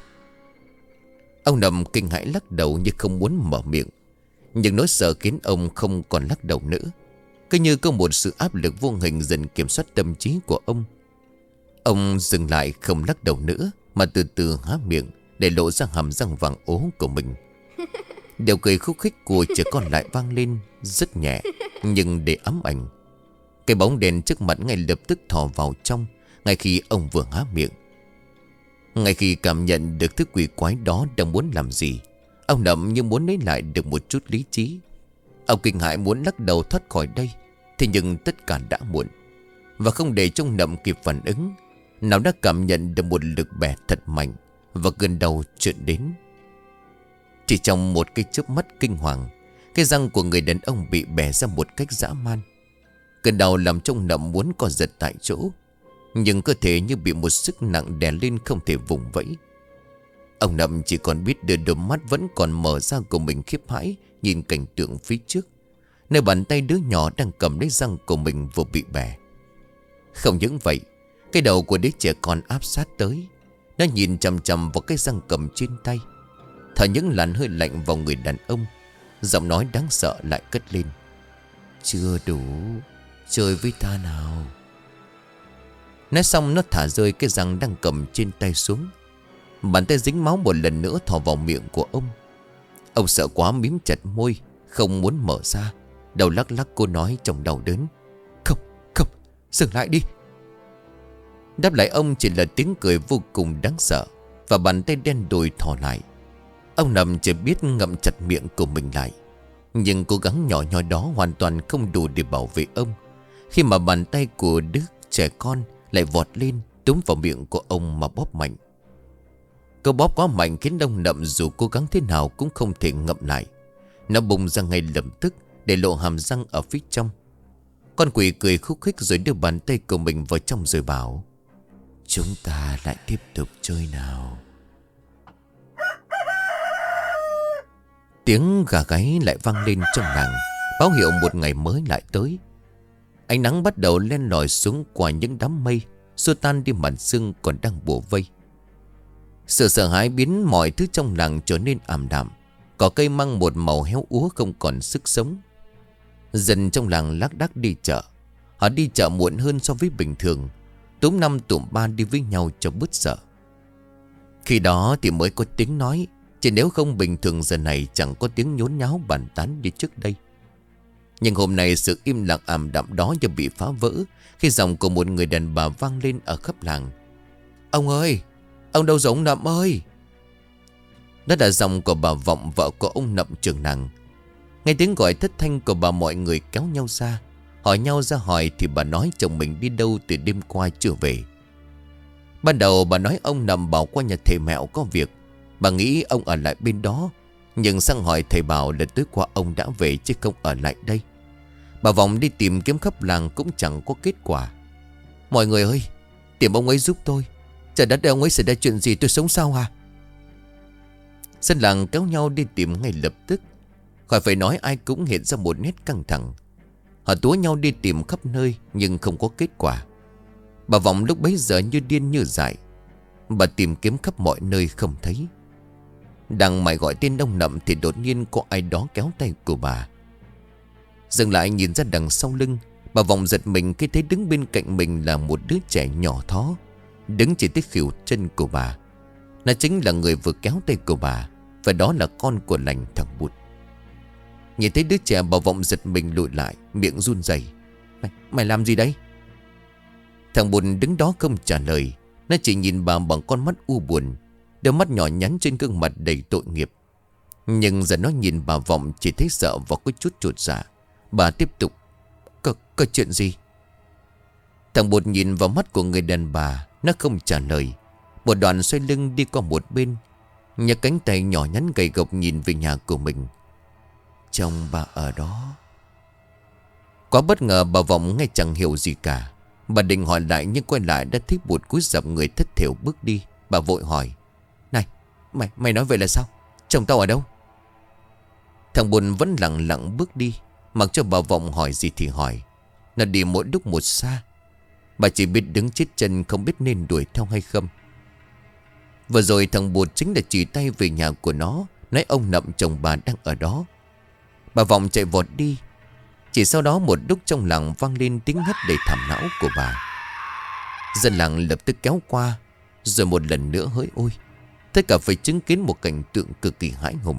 Ông Nậm kinh hãi lắc đầu như không muốn mở miệng. Nhưng nỗi sợ khiến ông không còn lắc đầu nữa. Cứ như có một sự áp lực vô hình dần kiểm soát tâm trí của ông. Ông dừng lại không lắc đầu nữa, mà từ từ há miệng để lộ ra hàm răng vàng ố của mình. Điều cười khúc khích của trẻ con lại vang lên, rất nhẹ nhưng để ám ảnh. Cái bóng đèn trước mặt ngay lập tức thò vào trong, ngay khi ông vừa há miệng. Ngay khi cảm nhận được thứ quỷ quái đó đang muốn làm gì, ông Nậm như muốn lấy lại được một chút lý trí. Ông kinh hãi muốn lắc đầu thoát khỏi đây, thế nhưng tất cả đã muộn. Và không để trong Nậm kịp phản ứng, nào đã cảm nhận được một lực bẻ thật mạnh và gần đầu trượt đến. Chỉ trong một cái chớp mắt kinh hoàng, cái răng của người đàn ông bị bẻ ra một cách dã man. Cơn đau làm trong Nậm muốn co giật tại chỗ, nhưng cơ thể như bị một sức nặng đè lên không thể vùng vẫy. Ông Nậm chỉ còn biết đưa đôi mắt vẫn còn mở ra của mình khiếp hãi nhìn cảnh tượng phía trước, nơi bàn tay đứa nhỏ đang cầm lấy răng của mình vừa bị bẻ. Không những vậy, cái đầu của đứa trẻ con áp sát tới. Nó nhìn chằm chằm vào cái răng cầm trên tay, thở những làn hơi lạnh vào người đàn ông. Giọng nói đáng sợ lại cất lên: Chưa đủ, chơi với ta nào. Nói xong nó thả rơi cái răng đang cầm trên tay xuống. Bàn tay dính máu một lần nữa thò vào miệng của ông. Ông sợ quá mím chặt môi, không muốn mở ra. Đầu lắc lắc cô nói trong đau đớn: Không, không, dừng lại đi. Đáp lại ông chỉ là tiếng cười vô cùng đáng sợ, và bàn tay đen đùi thò lại. Ông Nằm chỉ biết ngậm chặt miệng của mình lại. Nhưng cố gắng nhỏ nhoi đó hoàn toàn không đủ để bảo vệ ông, khi mà bàn tay của đứa trẻ con lại vọt lên, túm vào miệng của ông mà bóp mạnh. Câu bóp quá mạnh khiến ông Nậm dù cố gắng thế nào cũng không thể ngậm lại. Nó bùng ra ngay lập tức, để lộ hàm răng ở phía trong. Con quỷ cười khúc khích rồi đưa bàn tay của mình vào trong rồi bảo: Chúng ta lại tiếp tục chơi nào. Tiếng gà gáy lại vang lên trong làng, báo hiệu một ngày mới lại tới. Ánh nắng bắt đầu len lỏi xuống qua những đám mây, xua tan đi màn sương còn đang bủa vây. Sự sợ hãi biến mọi thứ trong làng trở nên ảm đạm. Cỏ cây mang một màu héo úa không còn sức sống. Dân trong làng lác đác đi chợ. Họ đi chợ muộn hơn so với bình thường, túm năm tụm ba đi với nhau cho bớt sợ. Khi đó thì mới có tiếng nói, chứ nếu không bình thường giờ này chẳng có tiếng nhốn nháo bàn tán như trước đây. Nhưng hôm nay sự im lặng ảm đạm đó như bị phá vỡ khi giọng của một người đàn bà vang lên ở khắp làng. Ông ơi! Ông đâu rồi ông Nậm ơi? Đó là giọng của bà Vọng, vợ của ông Nậm trưởng làng. Nghe tiếng gọi thất thanh của bà, mọi người kéo nhau ra, hỏi nhau ra hỏi thì bà nói chồng mình đi đâu từ đêm qua chưa về. Ban đầu bà nói ông Nậm bảo qua nhà thầy Mẹo có việc, bà nghĩ ông ở lại bên đó. Nhưng sang hỏi thầy bảo là tối qua ông đã về chứ không ở lại đây. Bà Vọng đi tìm kiếm khắp làng cũng chẳng có kết quả. Mọi người ơi, tìm ông ấy giúp tôi. Trời đất ơi, ông ấy xảy ra chuyện gì, tôi sống sao à? Dân làng kéo nhau đi tìm ngay lập tức. Khỏi phải nói, ai cũng hiện ra một nét căng thẳng. Họ túa nhau đi tìm khắp nơi nhưng không có kết quả. Bà Vọng lúc bấy giờ như điên như dại. Bà tìm kiếm khắp mọi nơi không thấy. Đang mải gọi tên ông Nậm thì đột nhiên có ai đó kéo tay của bà. Dừng lại nhìn ra đằng sau lưng, bà Vọng giật mình khi thấy đứng bên cạnh mình là một đứa trẻ nhỏ thó, đứng chỉ tới khuỷu chân của bà. Nó chính là người vừa kéo tay của bà, và đó là con của lành, thằng Bụt. Nhìn thấy đứa trẻ, bà Vọng giật mình lùi lại, miệng run rẩy. Mày làm gì đấy? Thằng Bụt đứng đó không trả lời. Nó chỉ nhìn bà bằng con mắt u buồn, đôi mắt nhỏ nhắn trên gương mặt đầy tội nghiệp. Nhưng giờ nó nhìn bà Vọng chỉ thấy sợ và có chút chột dạ. Bà tiếp tục. Có chuyện gì? Thằng Bụt nhìn vào mắt của người đàn bà. Nó không trả lời. Một đoạn xoay lưng đi qua một bên, nhấc cánh tay nhỏ nhắn gầy gộc nhìn về nhà của mình. Chồng bà ở đó. Quá bất ngờ, bà Vọng nghe chẳng hiểu gì cả. Bà định hỏi lại nhưng quay lại đã thấy Bụt cúi gập người thất thểu bước đi. Bà vội hỏi. Này, mày nói vậy là sao? Chồng tao ở đâu? Thằng Bụt vẫn lặng lặng bước đi, mặc cho bà Vọng hỏi gì thì hỏi. Nó đi mỗi lúc một xa. Bà chỉ biết đứng chết chân, không biết nên đuổi theo hay không. Vừa rồi thằng Bụt chính là chỉ tay về nhà của nó, nói ông Nậm chồng bà đang ở đó. Bà Vọng chạy vọt đi. Chỉ sau đó một lúc trong làng vang lên tiếng hét đầy thảm não của bà. Dân làng lập tức kéo qua, rồi một lần nữa hỡi ôi, tất cả phải chứng kiến một cảnh tượng cực kỳ hãi hùng.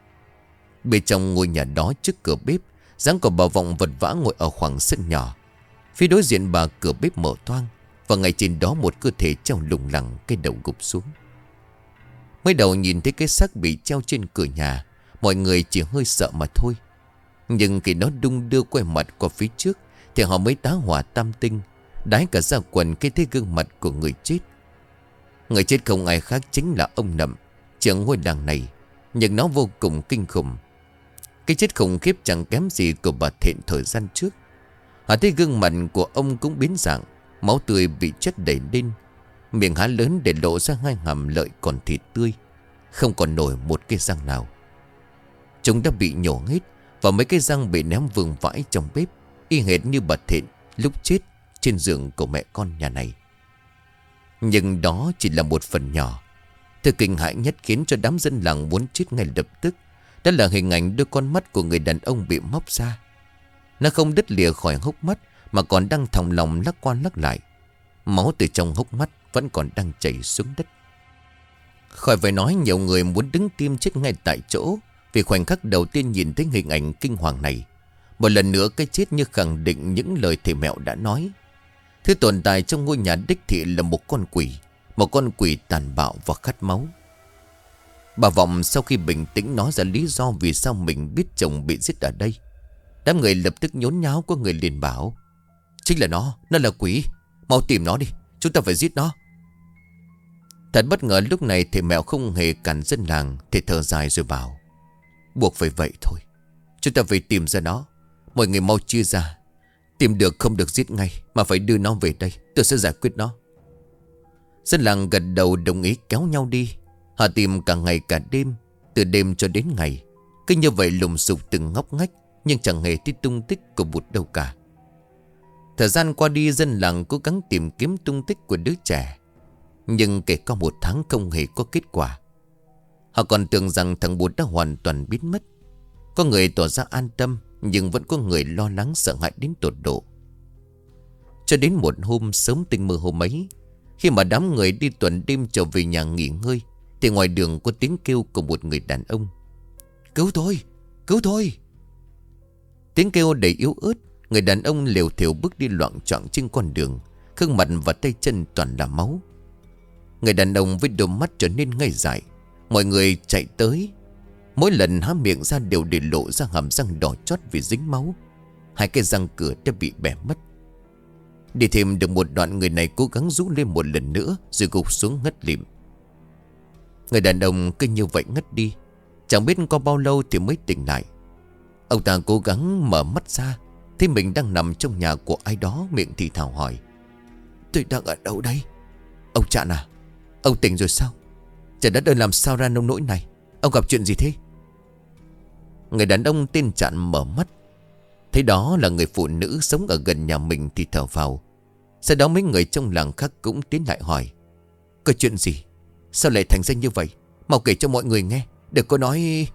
Bên trong ngôi nhà đó, trước cửa bếp, dáng của bà Vọng vật vã ngồi ở khoảng sân nhỏ. Phía đối diện bà, cửa bếp mở toang, và ngay trên đó một cơ thể treo lủng lẳng, cái đầu gục xuống. Mới đầu nhìn thấy cái xác bị treo trên cửa nhà, mọi người chỉ hơi sợ mà thôi. Nhưng khi nó đung đưa quay mặt qua phía trước thì họ mới tá hỏa tam tinh, đái cả ra quần khi thấy gương mặt của người chết. Người chết không ai khác chính là ông Nậm, trưởng ngôi làng này. Nhưng nó vô cùng kinh khủng. Cái chết khủng khiếp chẳng kém gì của bà Thiện thời gian trước. Họ thấy gương mặt của ông cũng biến dạng, máu tươi bị chất đầy lên, miệng há lớn để lộ ra hai hàm lợi còn thịt tươi, không còn nổi một cái răng nào. Chúng đã bị nhổ hết, và mấy cái răng bị ném vương vãi trong bếp, y hệt như bà Thiện lúc chết trên giường của mẹ con nhà này. Nhưng đó chỉ là một phần nhỏ. Thứ kinh hãi nhất khiến cho đám dân làng muốn chết ngay lập tức, đó là hình ảnh đôi con mắt của người đàn ông bị móc ra. Nó không đứt lìa khỏi hốc mắt, mà còn đang thòng lòng lắc qua lắc lại. Máu từ trong hốc mắt vẫn còn đang chảy xuống đất. Khỏi phải nói, nhiều người muốn đứng tim chết ngay tại chỗ, vì khoảnh khắc đầu tiên nhìn thấy hình ảnh kinh hoàng này. Một lần nữa cái chết như khẳng định những lời thầy Mẹo đã nói. Thứ tồn tại trong ngôi nhà đích thị là một con quỷ, một con quỷ tàn bạo và khát máu. Bà Vọng sau khi bình tĩnh nói ra lý do vì sao mình biết chồng bị giết ở đây. Đám người lập tức nhốn nháo, có người liền bảo. Chính là nó là quỷ, mau tìm nó đi, chúng ta phải giết nó. Thật bất ngờ lúc này thầy Mẹo không hề cản dân làng. Thầy thở dài rồi bảo. Buộc phải vậy thôi, chúng ta phải tìm ra nó. Mọi người mau chia ra. Tìm được không được giết ngay, mà phải đưa nó về đây, tôi sẽ giải quyết nó. Dân làng gật đầu đồng ý kéo nhau đi. Họ tìm cả ngày cả đêm, từ đêm cho đến ngày. Cứ như vậy lùng sục từng ngóc ngách, nhưng chẳng hề thấy tung tích của Bụt đâu cả. Thời gian qua đi, dân làng cố gắng tìm kiếm tung tích của đứa trẻ, nhưng kể có 1 tháng không hề có kết quả. Họ còn tưởng rằng thằng Bụt đã hoàn toàn biến mất. Có người tỏ ra an tâm, nhưng vẫn có người lo lắng sợ hãi đến tột độ. Cho đến một hôm sớm tinh mơ hôm ấy, khi mà đám người đi tuần đêm trở về nhà nghỉ ngơi, thì ngoài đường có tiếng kêu của một người đàn ông. Cứu tôi! Cứu tôi! Tiếng kêu đầy yếu ớt. Người đàn ông lều thều bước đi loạng choạng trên con đường, gương mặt và tay chân toàn là máu. Người đàn ông với đôi mắt trở nên ngây dại. Mọi người chạy tới. Mỗi lần há miệng ra đều để lộ ra hàm răng đỏ chót vì dính máu. 2 cái răng cửa đã bị bẻ mất. Đi thêm được một đoạn, người này cố gắng rú lên một lần nữa rồi gục xuống ngất lịm. Người đàn ông cứ như vậy ngất đi. Chẳng biết có bao lâu thì mới tỉnh lại. Ông ta cố gắng mở mắt ra, thấy mình đang nằm trong nhà của ai đó, miệng thì thào hỏi: Tôi đang ở đâu đây? Ông Chạn à, ông tỉnh rồi sao? Trời đất ơi, làm sao ra nông nỗi này? Ông gặp chuyện gì thế? Người đàn ông tên Chạn mở mắt, thấy đó là người phụ nữ sống ở gần nhà mình thì thở phào. Sau đó mấy người trong làng khác cũng tiến lại hỏi: Có chuyện gì? Sao lại thành ra như vậy? Mau kể cho mọi người nghe, đừng có nói...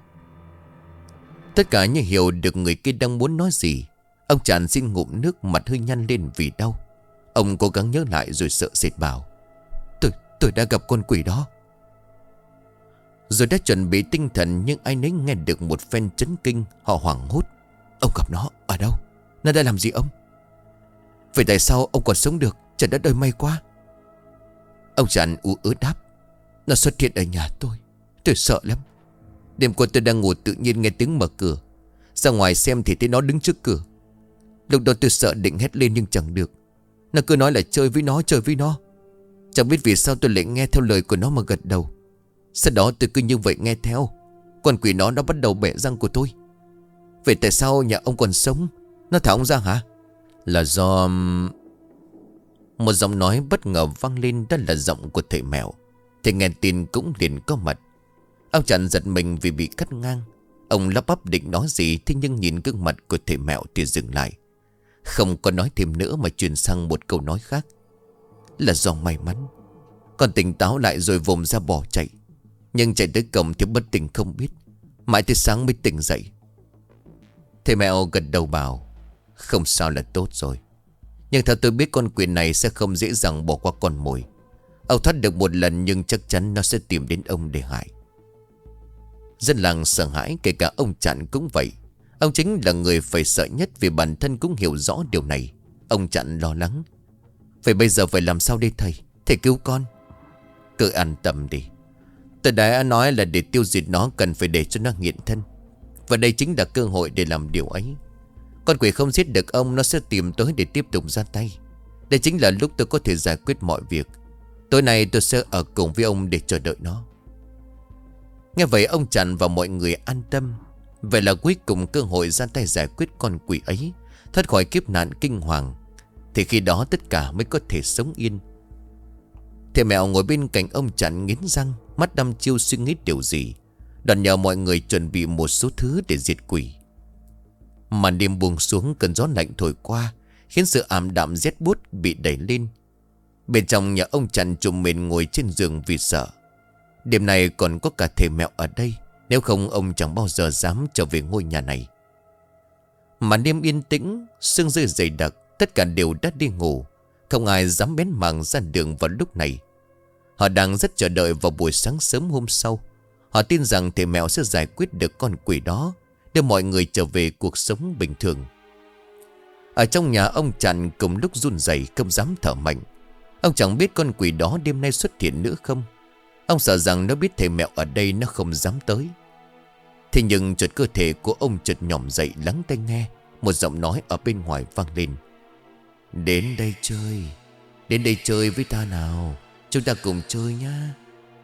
Tất cả như hiểu được người kia đang muốn nói gì. Ông Chạn xin ngụm nước, mặt hơi nhăn lên vì đau. Ông cố gắng nhớ lại rồi sợ sệt bảo: Tôi đã gặp con quỷ đó. Rồi đã chuẩn bị tinh thần, nhưng ai nấy nghe được một phen chấn kinh. Họ hoảng hốt: Ông gặp nó ở đâu? Nó đã làm gì ông? Vậy tại sao ông còn sống được? Trời đất ơi, may quá. Ông Chạn ú ớ đáp: Nó xuất hiện ở nhà tôi sợ lắm. Đêm qua tôi đang ngủ, tự nhiên nghe tiếng mở cửa. Ra ngoài xem thì thấy nó đứng trước cửa. Lúc đó tôi sợ định hét lên nhưng chẳng được. Nó cứ nói là chơi với nó, chơi với nó. Chẳng biết vì sao tôi lại nghe theo lời của nó mà gật đầu. Sau đó tôi cứ như vậy nghe theo. Con quỷ nó bắt đầu bẻ răng của tôi. Vậy tại sao nhà ông còn sống? Nó thả ông ra hả? Là do... Một giọng nói bất ngờ vang lên. Đó là giọng của thầy Mèo. Thầy nghe tin cũng liền có mặt. Ông Chạn giật mình vì bị cắt ngang. Ông lắp bắp định nói gì, thế nhưng nhìn gương mặt của thầy Mèo thì dừng lại, không có nói thêm nữa mà chuyển sang một câu nói khác. Là do may mắn, con tỉnh táo lại rồi vùng ra bỏ chạy. Nhưng chạy tới cổng thì bất tỉnh không biết, mãi tới sáng mới tỉnh dậy. Thầy Mèo gật đầu bảo: Không sao là tốt rồi. Nhưng theo tôi biết con quỷ này sẽ không dễ dàng bỏ qua con mồi. Ông thoát được một lần nhưng chắc chắn nó sẽ tìm đến ông để hại. Dân làng sợ hãi, kể cả ông Chạn cũng vậy. Ông chính là người phải sợ nhất vì bản thân cũng hiểu rõ điều này. Ông Chạn lo lắng: Vậy bây giờ phải làm sao đây thầy? Thầy cứu con. Cứ an tâm đi. Tôi đã nói là để tiêu diệt nó cần phải để cho nó nghiện thân. Và đây chính là cơ hội để làm điều ấy. Con quỷ không giết được ông, nó sẽ tìm tới để tiếp tục ra tay. Đây chính là lúc tôi có thể giải quyết mọi việc. Tối nay tôi sẽ ở cùng với ông để chờ đợi nó. Nghe vậy ông Chạn và mọi người an tâm. Vậy là cuối cùng cơ hội ra tay giải quyết con quỷ ấy, thoát khỏi kiếp nạn kinh hoàng, thì khi đó tất cả mới có thể sống yên. Thầy Mèo ngồi bên cạnh ông Chạn nghiến răng, mắt đăm chiêu suy nghĩ điều gì. Đoàn nhờ mọi người chuẩn bị một số thứ để diệt quỷ. Màn đêm buông xuống, cơn gió lạnh thổi qua, khiến sự ảm đạm rét buốt bị đẩy lên. Bên trong nhà ông Chạn trùm mền ngồi trên giường vì sợ. Đêm nay còn có cả thầy Mèo ở đây, nếu không ông chẳng bao giờ dám trở về ngôi nhà này. Màn đêm yên tĩnh, sương rơi dày đặc, tất cả đều đã đi ngủ. Không ai dám bén mảng ra đường vào lúc này. Họ đang rất chờ đợi vào buổi sáng sớm hôm sau. Họ tin rằng thầy Mèo sẽ giải quyết được con quỷ đó, đưa mọi người trở về cuộc sống bình thường. Ở trong nhà ông Chạn cùng lúc run rẩy, không dám thở mạnh. Ông chẳng biết con quỷ đó đêm nay xuất hiện nữa không. Ông sợ rằng nó biết thầy Mèo ở đây nó không dám tới. Thế nhưng chợt cơ thể của ông chợt nhỏm dậy, lắng tai nghe. Một giọng nói ở bên ngoài vang lên: Đến đây chơi, đến đây chơi với ta nào, chúng ta cùng chơi nhá.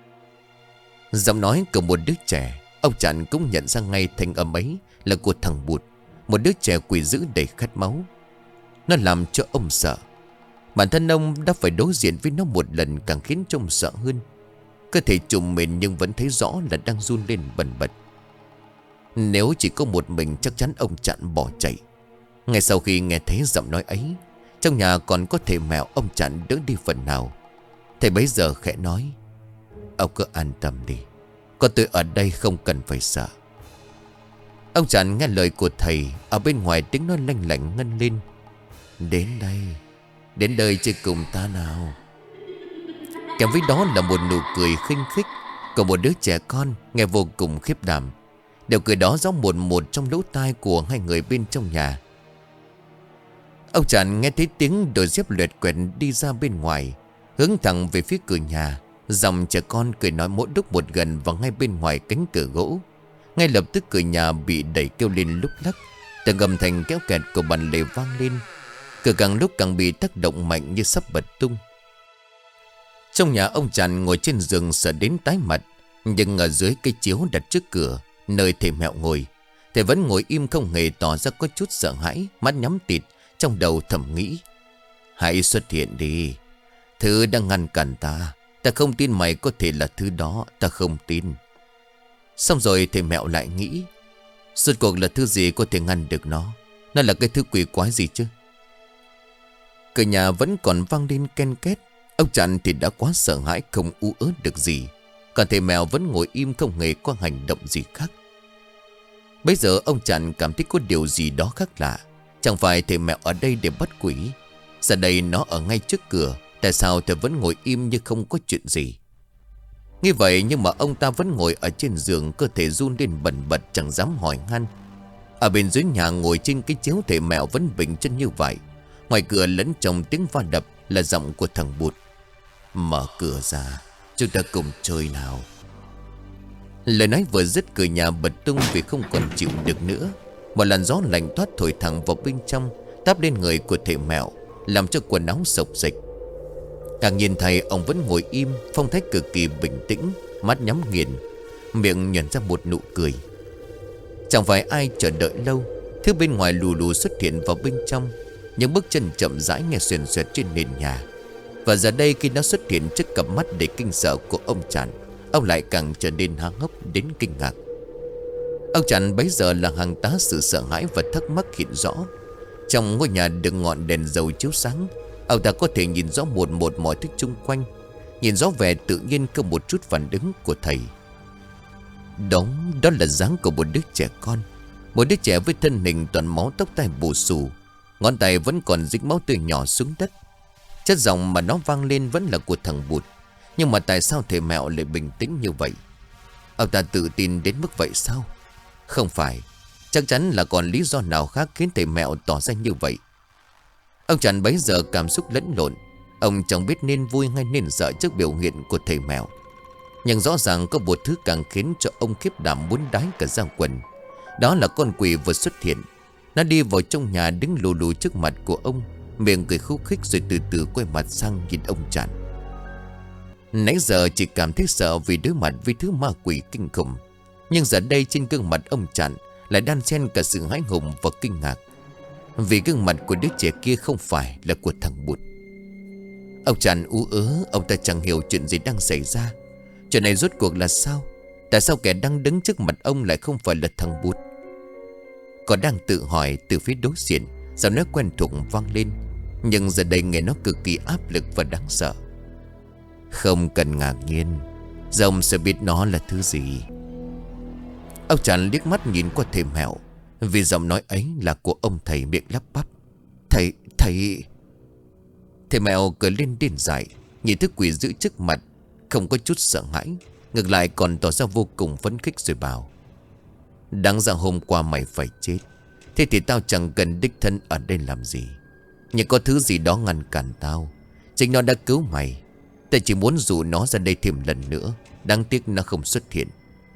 Giọng nói của một đứa trẻ. Ông Chạn cũng nhận ra ngay thanh âm ấy là của thằng Bụt, một đứa trẻ quỷ dữ đầy khát máu. Nó làm cho ông sợ. Bản thân ông đã phải đối diện với nó một lần, càng khiến cho ông sợ hơn. Cơ thể trùng mình nhưng vẫn thấy rõ là đang run lên bần bật. Nếu chỉ có một mình chắc chắn ông Chặn bỏ chạy. Ngay sau khi nghe thấy giọng nói ấy, trong nhà còn có thể mèo, ông Chặn đỡ đi phần nào. Thầy bấy giờ khẽ nói: ông cứ an tâm đi, có tôi ở đây không cần phải sợ. Ông Chặn nghe lời của thầy. Ở bên ngoài tiếng nói lanh lảnh ngân lên: đến đây chơi cùng ta nào. Kèm với đó là một nụ cười khinh khích của một đứa trẻ con, nghe vô cùng khiếp đảm. Điều cười đó rõ một trong lỗ tai của hai người bên trong nhà. Ông Chặn nghe thấy tiếng đôi dép luyện quẹt đi ra bên ngoài, hướng thẳng về phía cửa nhà. Dòng trẻ con cười nói mỗi lúc một gần vào ngay bên ngoài cánh cửa gỗ. Ngay lập tức cửa nhà bị đẩy kêu lên lúc lắc. Từng âm thanh kéo kẹt của bàn lề vang lên. Cửa càng lúc càng bị tác động mạnh như sắp bật tung. Trong nhà, ông Chặn ngồi trên giường sợ đến tái mặt. Nhưng ở dưới cây chiếu đặt trước cửa, nơi thầy Mẹo ngồi, thầy vẫn ngồi im không hề tỏ ra có chút sợ hãi, mắt nhắm tịt, trong đầu thầm nghĩ: hãy xuất hiện đi. Thứ đang ngăn cản ta, ta không tin mày có thể là thứ đó, ta không tin. Xong rồi thầy Mẹo lại nghĩ: rốt cuộc là thứ gì có thể ngăn được nó? Nó là cái thứ quỷ quái gì chứ? Cửa nhà vẫn còn vang lên ken két. Ông Chặn thì đã quá sợ hãi không ú ớ được gì. Còn thầy Mèo vẫn ngồi im không hề có hành động gì khác. Bây giờ ông Chặn cảm thấy có điều gì đó khác lạ. Chẳng phải thầy Mèo ở đây để bắt quỷ? Giờ đây nó ở ngay trước cửa, tại sao thầy vẫn ngồi im như không có chuyện gì? Như vậy nhưng mà ông ta vẫn ngồi ở trên giường, cơ thể run lên bần bật chẳng dám hỏi han. Ở bên dưới nhà ngồi trên cái chiếu, thầy Mèo vẫn bình chân như vậy. Ngoài cửa lẫn trong tiếng va đập là giọng của thằng Bụt: mở cửa ra, chúng ta cùng chơi nào. Lời nói vừa dứt, cửa nhà bật tung vì không còn chịu được nữa. Một làn gió lạnh toát thổi thẳng vào bên trong, táp lên người của thầy Mèo, làm cho quần áo xộc xệch. Càng nhìn thấy ông vẫn ngồi im, phong thái cực kỳ bình tĩnh, mắt nhắm nghiền, miệng nhoẻn ra một nụ cười. Chẳng phải ai chờ đợi lâu, thứ bên ngoài lù lù xuất hiện vào bên trong. Những bước chân chậm rãi nghe xoèn xoẹt trên nền nhà. Và giờ đây khi nó xuất hiện trước cặp mắt đầy kinh sợ của ông Chặn, ông lại càng trở nên há hốc đến kinh ngạc. Ông Chặn bấy giờ là hàng tá sự sợ hãi và thắc mắc hiện rõ. Trong ngôi nhà được ngọn đèn dầu chiếu sáng, ông ta có thể nhìn rõ một mọi thứ chung quanh, nhìn rõ vẻ tự nhiên không một chút phản ứng của thầy. Đó là dáng của một đứa trẻ con. Một đứa trẻ với thân hình toàn máu, tóc tai bù xù, ngón tay vẫn còn dính máu tươi nhỏ xuống đất. Chất giọng mà nó vang lên vẫn là của thằng Bụt. Nhưng mà tại sao thầy Mẹo lại bình tĩnh như vậy? Ông ta tự tin đến mức vậy sao? Không phải. Chắc chắn là còn lý do nào khác khiến thầy Mẹo tỏ ra như vậy. Ông Chặn bấy giờ cảm xúc lẫn lộn. Ông chẳng biết nên vui hay nên sợ trước biểu hiện của thầy Mẹo. Nhưng rõ ràng có một thứ càng khiến cho ông khiếp đảm muốn đái cả da quần. Đó là con quỷ vừa xuất hiện. Nó đi vào trong nhà, đứng lù lù trước mặt của ông, miệng cười khúc khích rồi từ từ quay mặt sang nhìn ông Chặn. Nãy giờ chỉ cảm thấy sợ vì đối mặt với thứ ma quỷ kinh khủng. Nhưng giờ đây trên gương mặt ông Chặn lại đan xen cả sự hãi hùng và kinh ngạc. Vì gương mặt của đứa trẻ kia không phải là của thằng Bụt. Ông Chặn ú ớ, ông ta chẳng hiểu chuyện gì đang xảy ra. Chuyện này rốt cuộc là sao? Tại sao kẻ đang đứng trước mặt ông lại không phải là thằng Bụt? Còn đang tự hỏi, từ phía đối diện giọng nói quen thuộc vang lên. Nhưng giờ đây nghe nó cực kỳ áp lực và đáng sợ. Không cần ngạc nhiên, giờ ông sẽ biết nó là thứ gì. Ông Chặn liếc mắt nhìn qua thầy Mẹo, vì giọng nói ấy là của ông thầy, miệng lắp bắp: Thầy Mẹo cười lên điên dại, nhìn thứ quỷ dữ trước mặt, không có chút sợ hãi, ngược lại còn tỏ ra vô cùng phấn khích rồi bảo: đáng ra hôm qua mày phải chết, thế thì tao chẳng cần đích thân ở đây làm gì. Nhưng có thứ gì đó ngăn cản tao. Chính nó đã cứu mày. Ta chỉ muốn dụ nó ra đây thêm lần nữa. Đáng tiếc nó không xuất hiện.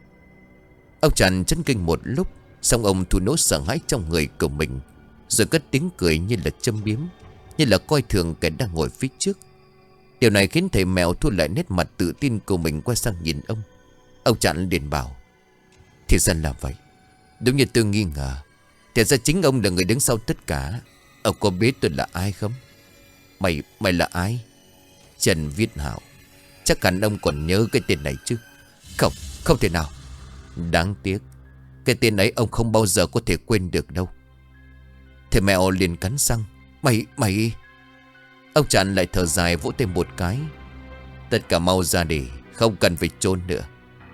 Ông Chặn chấn kinh một lúc, xong ông thu nỗi sợ hãi trong người của mình, rồi cất tiếng cười như là châm biếm, như là coi thường kẻ đang ngồi phía trước. Điều này khiến thầy Mèo thu lại nét mặt tự tin của mình, quay sang nhìn ông. Ông Chặn liền bảo: thì ra là vậy. Đúng như tôi nghi ngờ. Thì ra chính ông là người đứng sau tất cả. Ông có biết tôi là ai không? Mày là ai? Trần Viết Hảo. Chắc hẳn ông còn nhớ cái tên này chứ? Không, không thể nào. Đáng tiếc, cái tên ấy ông không bao giờ có thể quên được đâu. Thầy Mẹo liền cắn răng. Mày... Ông Trần lại thở dài vỗ tay một cái. Tất cả mau ra đi, không cần phải chôn nữa.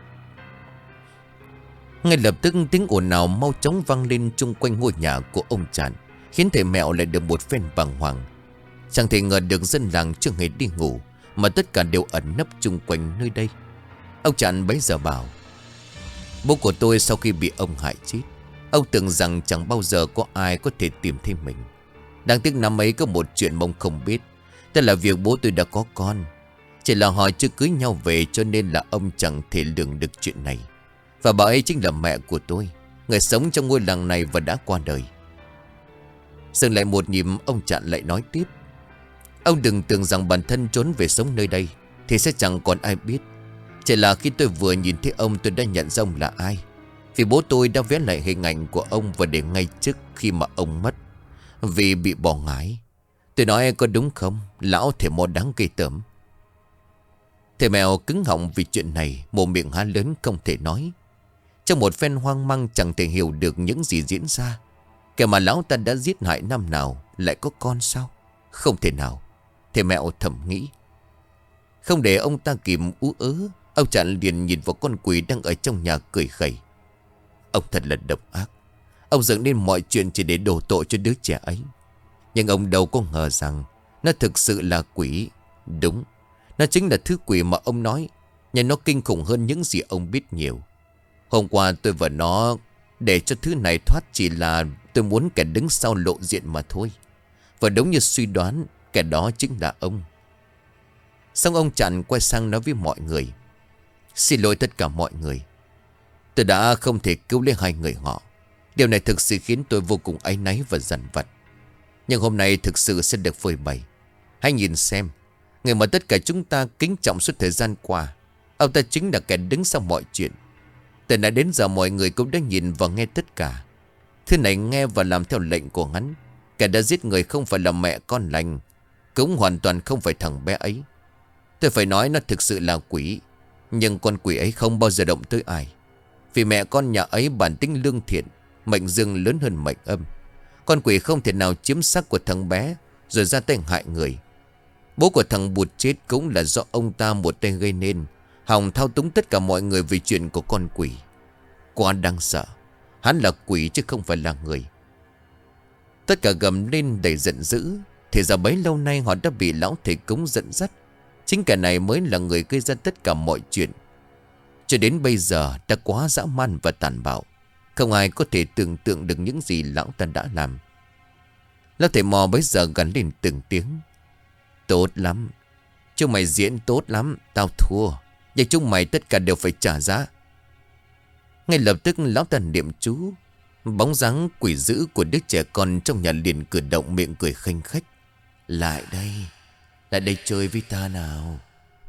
Ngay lập tức tiếng ồn ào mau chóng vang lên chung quanh ngôi nhà của ông Trần, khiến thầy Mẹo lại được một phen bàng hoàng. Chẳng thể ngờ được dân làng chưa hề đi ngủ, mà tất cả đều ẩn nấp chung quanh nơi đây. Ông Trần bấy giờ bảo: bố của tôi sau khi bị ông hại chết, ông tưởng rằng chẳng bao giờ có ai có thể tìm thấy mình. Đáng tiếc năm ấy có một chuyện mà ông không biết, đó là việc bố tôi đã có con. Chỉ là họ chưa cưới nhau về, cho nên là ông chẳng thể lường được chuyện này. Và bà ấy chính là mẹ của tôi, người sống trong ngôi làng này và đã qua đời. Dừng lại một nhịp, ông Trần lại nói tiếp: ông đừng tưởng rằng bản thân trốn về sống nơi đây thì sẽ chẳng còn ai biết. Chỉ là khi tôi vừa nhìn thấy ông, tôi đã nhận ra ông là ai. Vì bố tôi đã vẽ lại hình ảnh của ông và để ngay trước khi mà ông mất, vì bị bỏ ngái. Tôi nói có đúng không? Lão thể mò đáng ghê tởm. Thầy Mẹo cứng họng vì chuyện này, mồm miệng há lớn không thể nói. Trong một phen hoang mang chẳng thể hiểu được những gì diễn ra. Kẻ mà lão ta đã giết hại năm nào lại có con sao? Không thể nào. Thầy Mẹo thầm nghĩ. Không để ông ta kịp ú ớ, ông Trần liền nhìn vào con quỷ đang ở trong nhà cười khẩy. Ông thật là độc ác. Ông dựng nên mọi chuyện chỉ để đổ tội cho đứa trẻ ấy. Nhưng ông đâu có ngờ rằng nó thực sự là quỷ. Đúng, nó chính là thứ quỷ mà ông nói, nhưng nó kinh khủng hơn những gì ông biết nhiều. Hôm qua tôi và nó để cho thứ này thoát chỉ là tôi muốn kẻ đứng sau lộ diện mà thôi. Và đúng như suy đoán, kẻ đó chính là ông. Xong ông Trần quay sang nói với mọi người: xin lỗi tất cả mọi người, tôi đã không thể cứu lấy hai người họ. Điều này thực sự khiến tôi vô cùng áy náy và dằn vặt. Nhưng hôm nay thực sự sẽ được phơi bày. Hãy nhìn xem, người mà tất cả chúng ta kính trọng suốt thời gian qua, ông ta chính là kẻ đứng sau mọi chuyện. Từ nãy đến giờ mọi người cũng đã nhìn và nghe tất cả. Thứ này nghe và làm theo lệnh của hắn. Kẻ đã giết người không phải là mẹ con lành, cũng hoàn toàn không phải thằng bé ấy. Tôi phải nói nó thực sự là quỷ. Nhưng con quỷ ấy không bao giờ động tới ai. Vì mẹ con nhà ấy bản tính lương thiện, mệnh dương lớn hơn mệnh âm. Con quỷ không thể nào chiếm xác của thằng bé rồi ra tay hại người. Bố của thằng Bụt chết cũng là do ông ta một tay gây nên, hòng thao túng tất cả mọi người vì chuyện của con quỷ. Quá đáng sợ. Hắn là quỷ chứ không phải là người. Tất cả gầm lên đầy giận dữ. Thì ra bấy lâu nay họ đã bị lão thầy cúng dẫn dắt. Chính kẻ này mới là người gây ra tất cả mọi chuyện. Cho đến bây giờ đã quá dã man và tàn bạo. Không ai có thể tưởng tượng được những gì lão ta đã làm. Lão thầy mò bấy giờ gắn lên từng tiếng: tốt lắm, chúng mày diễn tốt lắm, tao thua. Nhưng chúng mày tất cả đều phải trả giá. Ngay lập tức lão ta niệm chú. Bóng dáng quỷ dữ của đứa trẻ con trong nhà liền cử động miệng cười khanh khách: lại đây chơi với ta nào.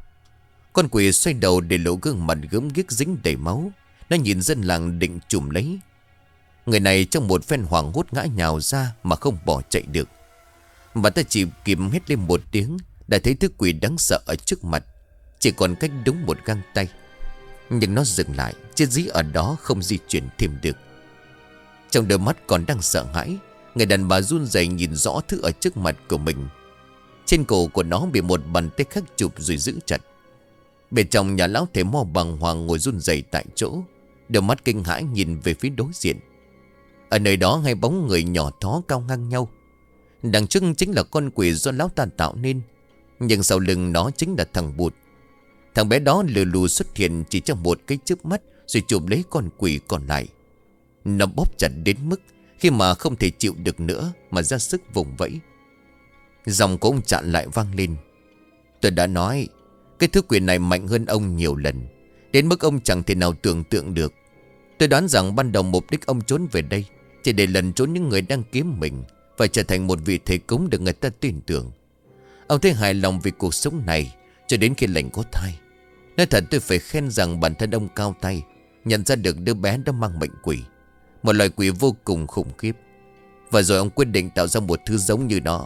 Con quỷ xoay đầu để lộ gương mặt gớm ghiếc dính đầy máu. Nó nhìn dân làng định chùm lấy. Người này trong một phen hoảng hốt ngã nhào ra mà không bỏ chạy được. Và ta chỉ kịp hét lên một tiếng đã thấy thứ quỷ đáng sợ ở trước mặt, chỉ còn cách đúng một găng tay. Nhưng nó dừng lại, chết dí ở đó không di chuyển thêm được. Trong đôi mắt còn đang sợ hãi, người đàn bà run rẩy nhìn rõ thứ ở trước mặt của mình. Trên cổ của nó bị một bàn tay khắc chụp rồi giữ chặt. Bên trong nhà lão thầy mo bàng hoàng ngồi run rẩy tại chỗ, đôi mắt kinh hãi nhìn về phía đối diện. Ở nơi đó hai bóng người nhỏ thó cao ngang nhau. Đằng trước chính là con quỷ do lão ta tạo nên, nhưng sau lưng nó chính là thằng Bụt. Thằng bé đó lừ lù xuất hiện chỉ trong một cái chớp mắt rồi chụp lấy con quỷ còn lại. Nó bóp chặt đến mức khi mà không thể chịu được nữa mà ra sức vùng vẫy. Giọng của ông Trạn lại vang lên: tôi đã nói, cái thứ quỷ này mạnh hơn ông nhiều lần, đến mức ông chẳng thể nào tưởng tượng được. Tôi đoán rằng ban đầu mục đích ông trốn về đây chỉ để lẩn trốn những người đang kiếm mình, phải trở thành một vị thầy cúng được người ta tin tưởng. Ông thấy hài lòng vì cuộc sống này cho đến khi lệnh có thai. Nói thật tôi phải khen rằng bản thân ông cao tay, nhận ra được đứa bé đó mang mệnh quỷ, một loài quỷ vô cùng khủng khiếp. Và rồi ông quyết định tạo ra một thứ giống như nó,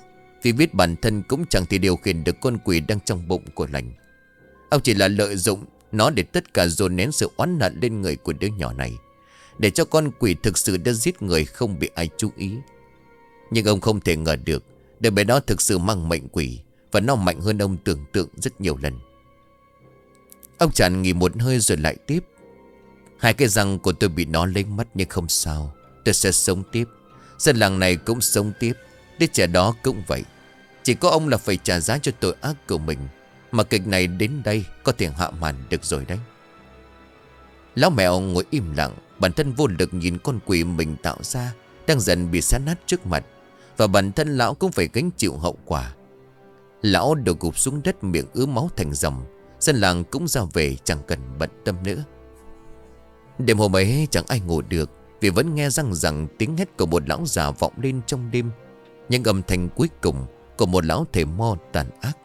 Vì biết bản thân cũng chẳng thể điều khiển được con quỷ đang trong bụng của lành. Ông chỉ là lợi dụng nó để tất cả dồn nén sự oán hận lên người của đứa nhỏ này, để cho con quỷ thực sự đã giết người không bị ai chú ý. Nhưng ông không thể ngờ được đứa bé đó thực sự mang mệnh quỷ, và nó mạnh hơn ông tưởng tượng rất nhiều lần. Ông Tràn nghỉ một hơi rồi lại tiếp. Hai cái răng của tôi bị nó lấy mất nhưng không sao. Tôi sẽ sống tiếp. Dân làng này cũng sống tiếp. Đứa trẻ đó cũng vậy. Chỉ có ông là phải trả giá cho tội ác của mình. Mà kịch này đến đây có thể hạ màn được rồi đấy. Lão mèo ngồi im lặng. Bản thân vô lực nhìn con quỷ mình tạo ra đang dần bị xé nát trước mặt. Và bản thân lão cũng phải gánh chịu hậu quả. Lão đổ gục xuống đất, miệng ứa máu thành dòng. Dân làng cũng ra về chẳng cần bận tâm nữa. Đêm hôm ấy chẳng ai ngủ được, vì vẫn nghe răng rằng tiếng hét của một lão già vọng lên trong đêm. Những âm thanh cuối cùng của một lão thầy mo tàn ác.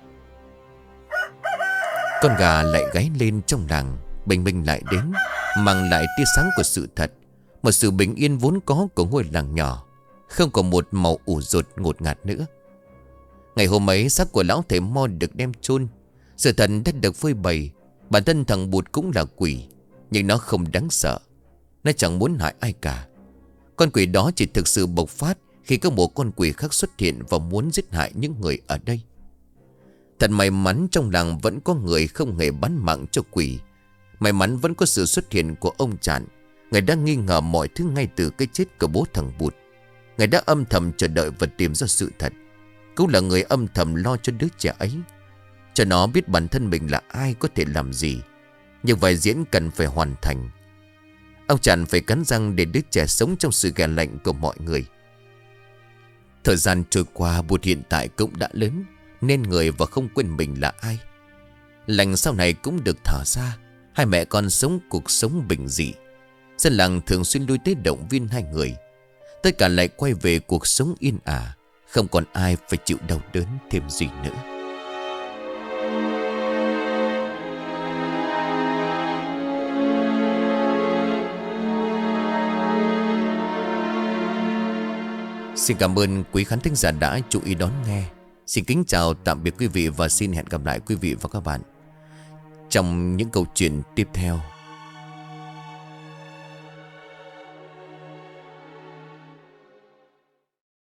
Con gà lại gáy lên trong làng. Bình minh lại đến, mang lại tia sáng của sự thật. Một sự bình yên vốn có của ngôi làng nhỏ, không còn một màu ủ rột ngột ngạt nữa. Ngày hôm ấy xác của lão thầy mo được đem chôn. Sự thật đã được phơi bày. Bản thân thằng Bụt cũng là quỷ, nhưng nó không đáng sợ. Nó chẳng muốn hại ai cả. Con quỷ đó chỉ thực sự bộc phát khi có một con quỷ khác xuất hiện và muốn giết hại những người ở đây. Thật may mắn trong làng vẫn có người không hề bán mạng cho quỷ. May mắn vẫn có sự xuất hiện của ông Trạn. Người đã nghi ngờ mọi thứ ngay từ cái chết của bố thằng Bụt. Người đã âm thầm chờ đợi và tìm ra sự thật. Cũng là người âm thầm lo cho đứa trẻ ấy, cho nó biết bản thân mình là ai, có thể làm gì. Nhưng vai diễn cần phải hoàn thành. Ông Tràn phải cắn răng để đứa trẻ sống trong sự ghẻ lạnh của mọi người. Thời gian trôi qua, Bụt hiện tại cũng đã lớn, nên người và không quên mình là ai. Lành sau này cũng được thở ra. Hai mẹ con sống cuộc sống bình dị. Dân làng thường xuyên lui tới động viên hai người. Tất cả lại quay về cuộc sống yên ả. Không còn ai phải chịu đau đớn thêm gì nữa. Xin cảm ơn quý khán thính giả đã chú ý đón nghe. Xin kính chào tạm biệt quý vị và xin hẹn gặp lại quý vị và các bạn trong những câu chuyện tiếp theo.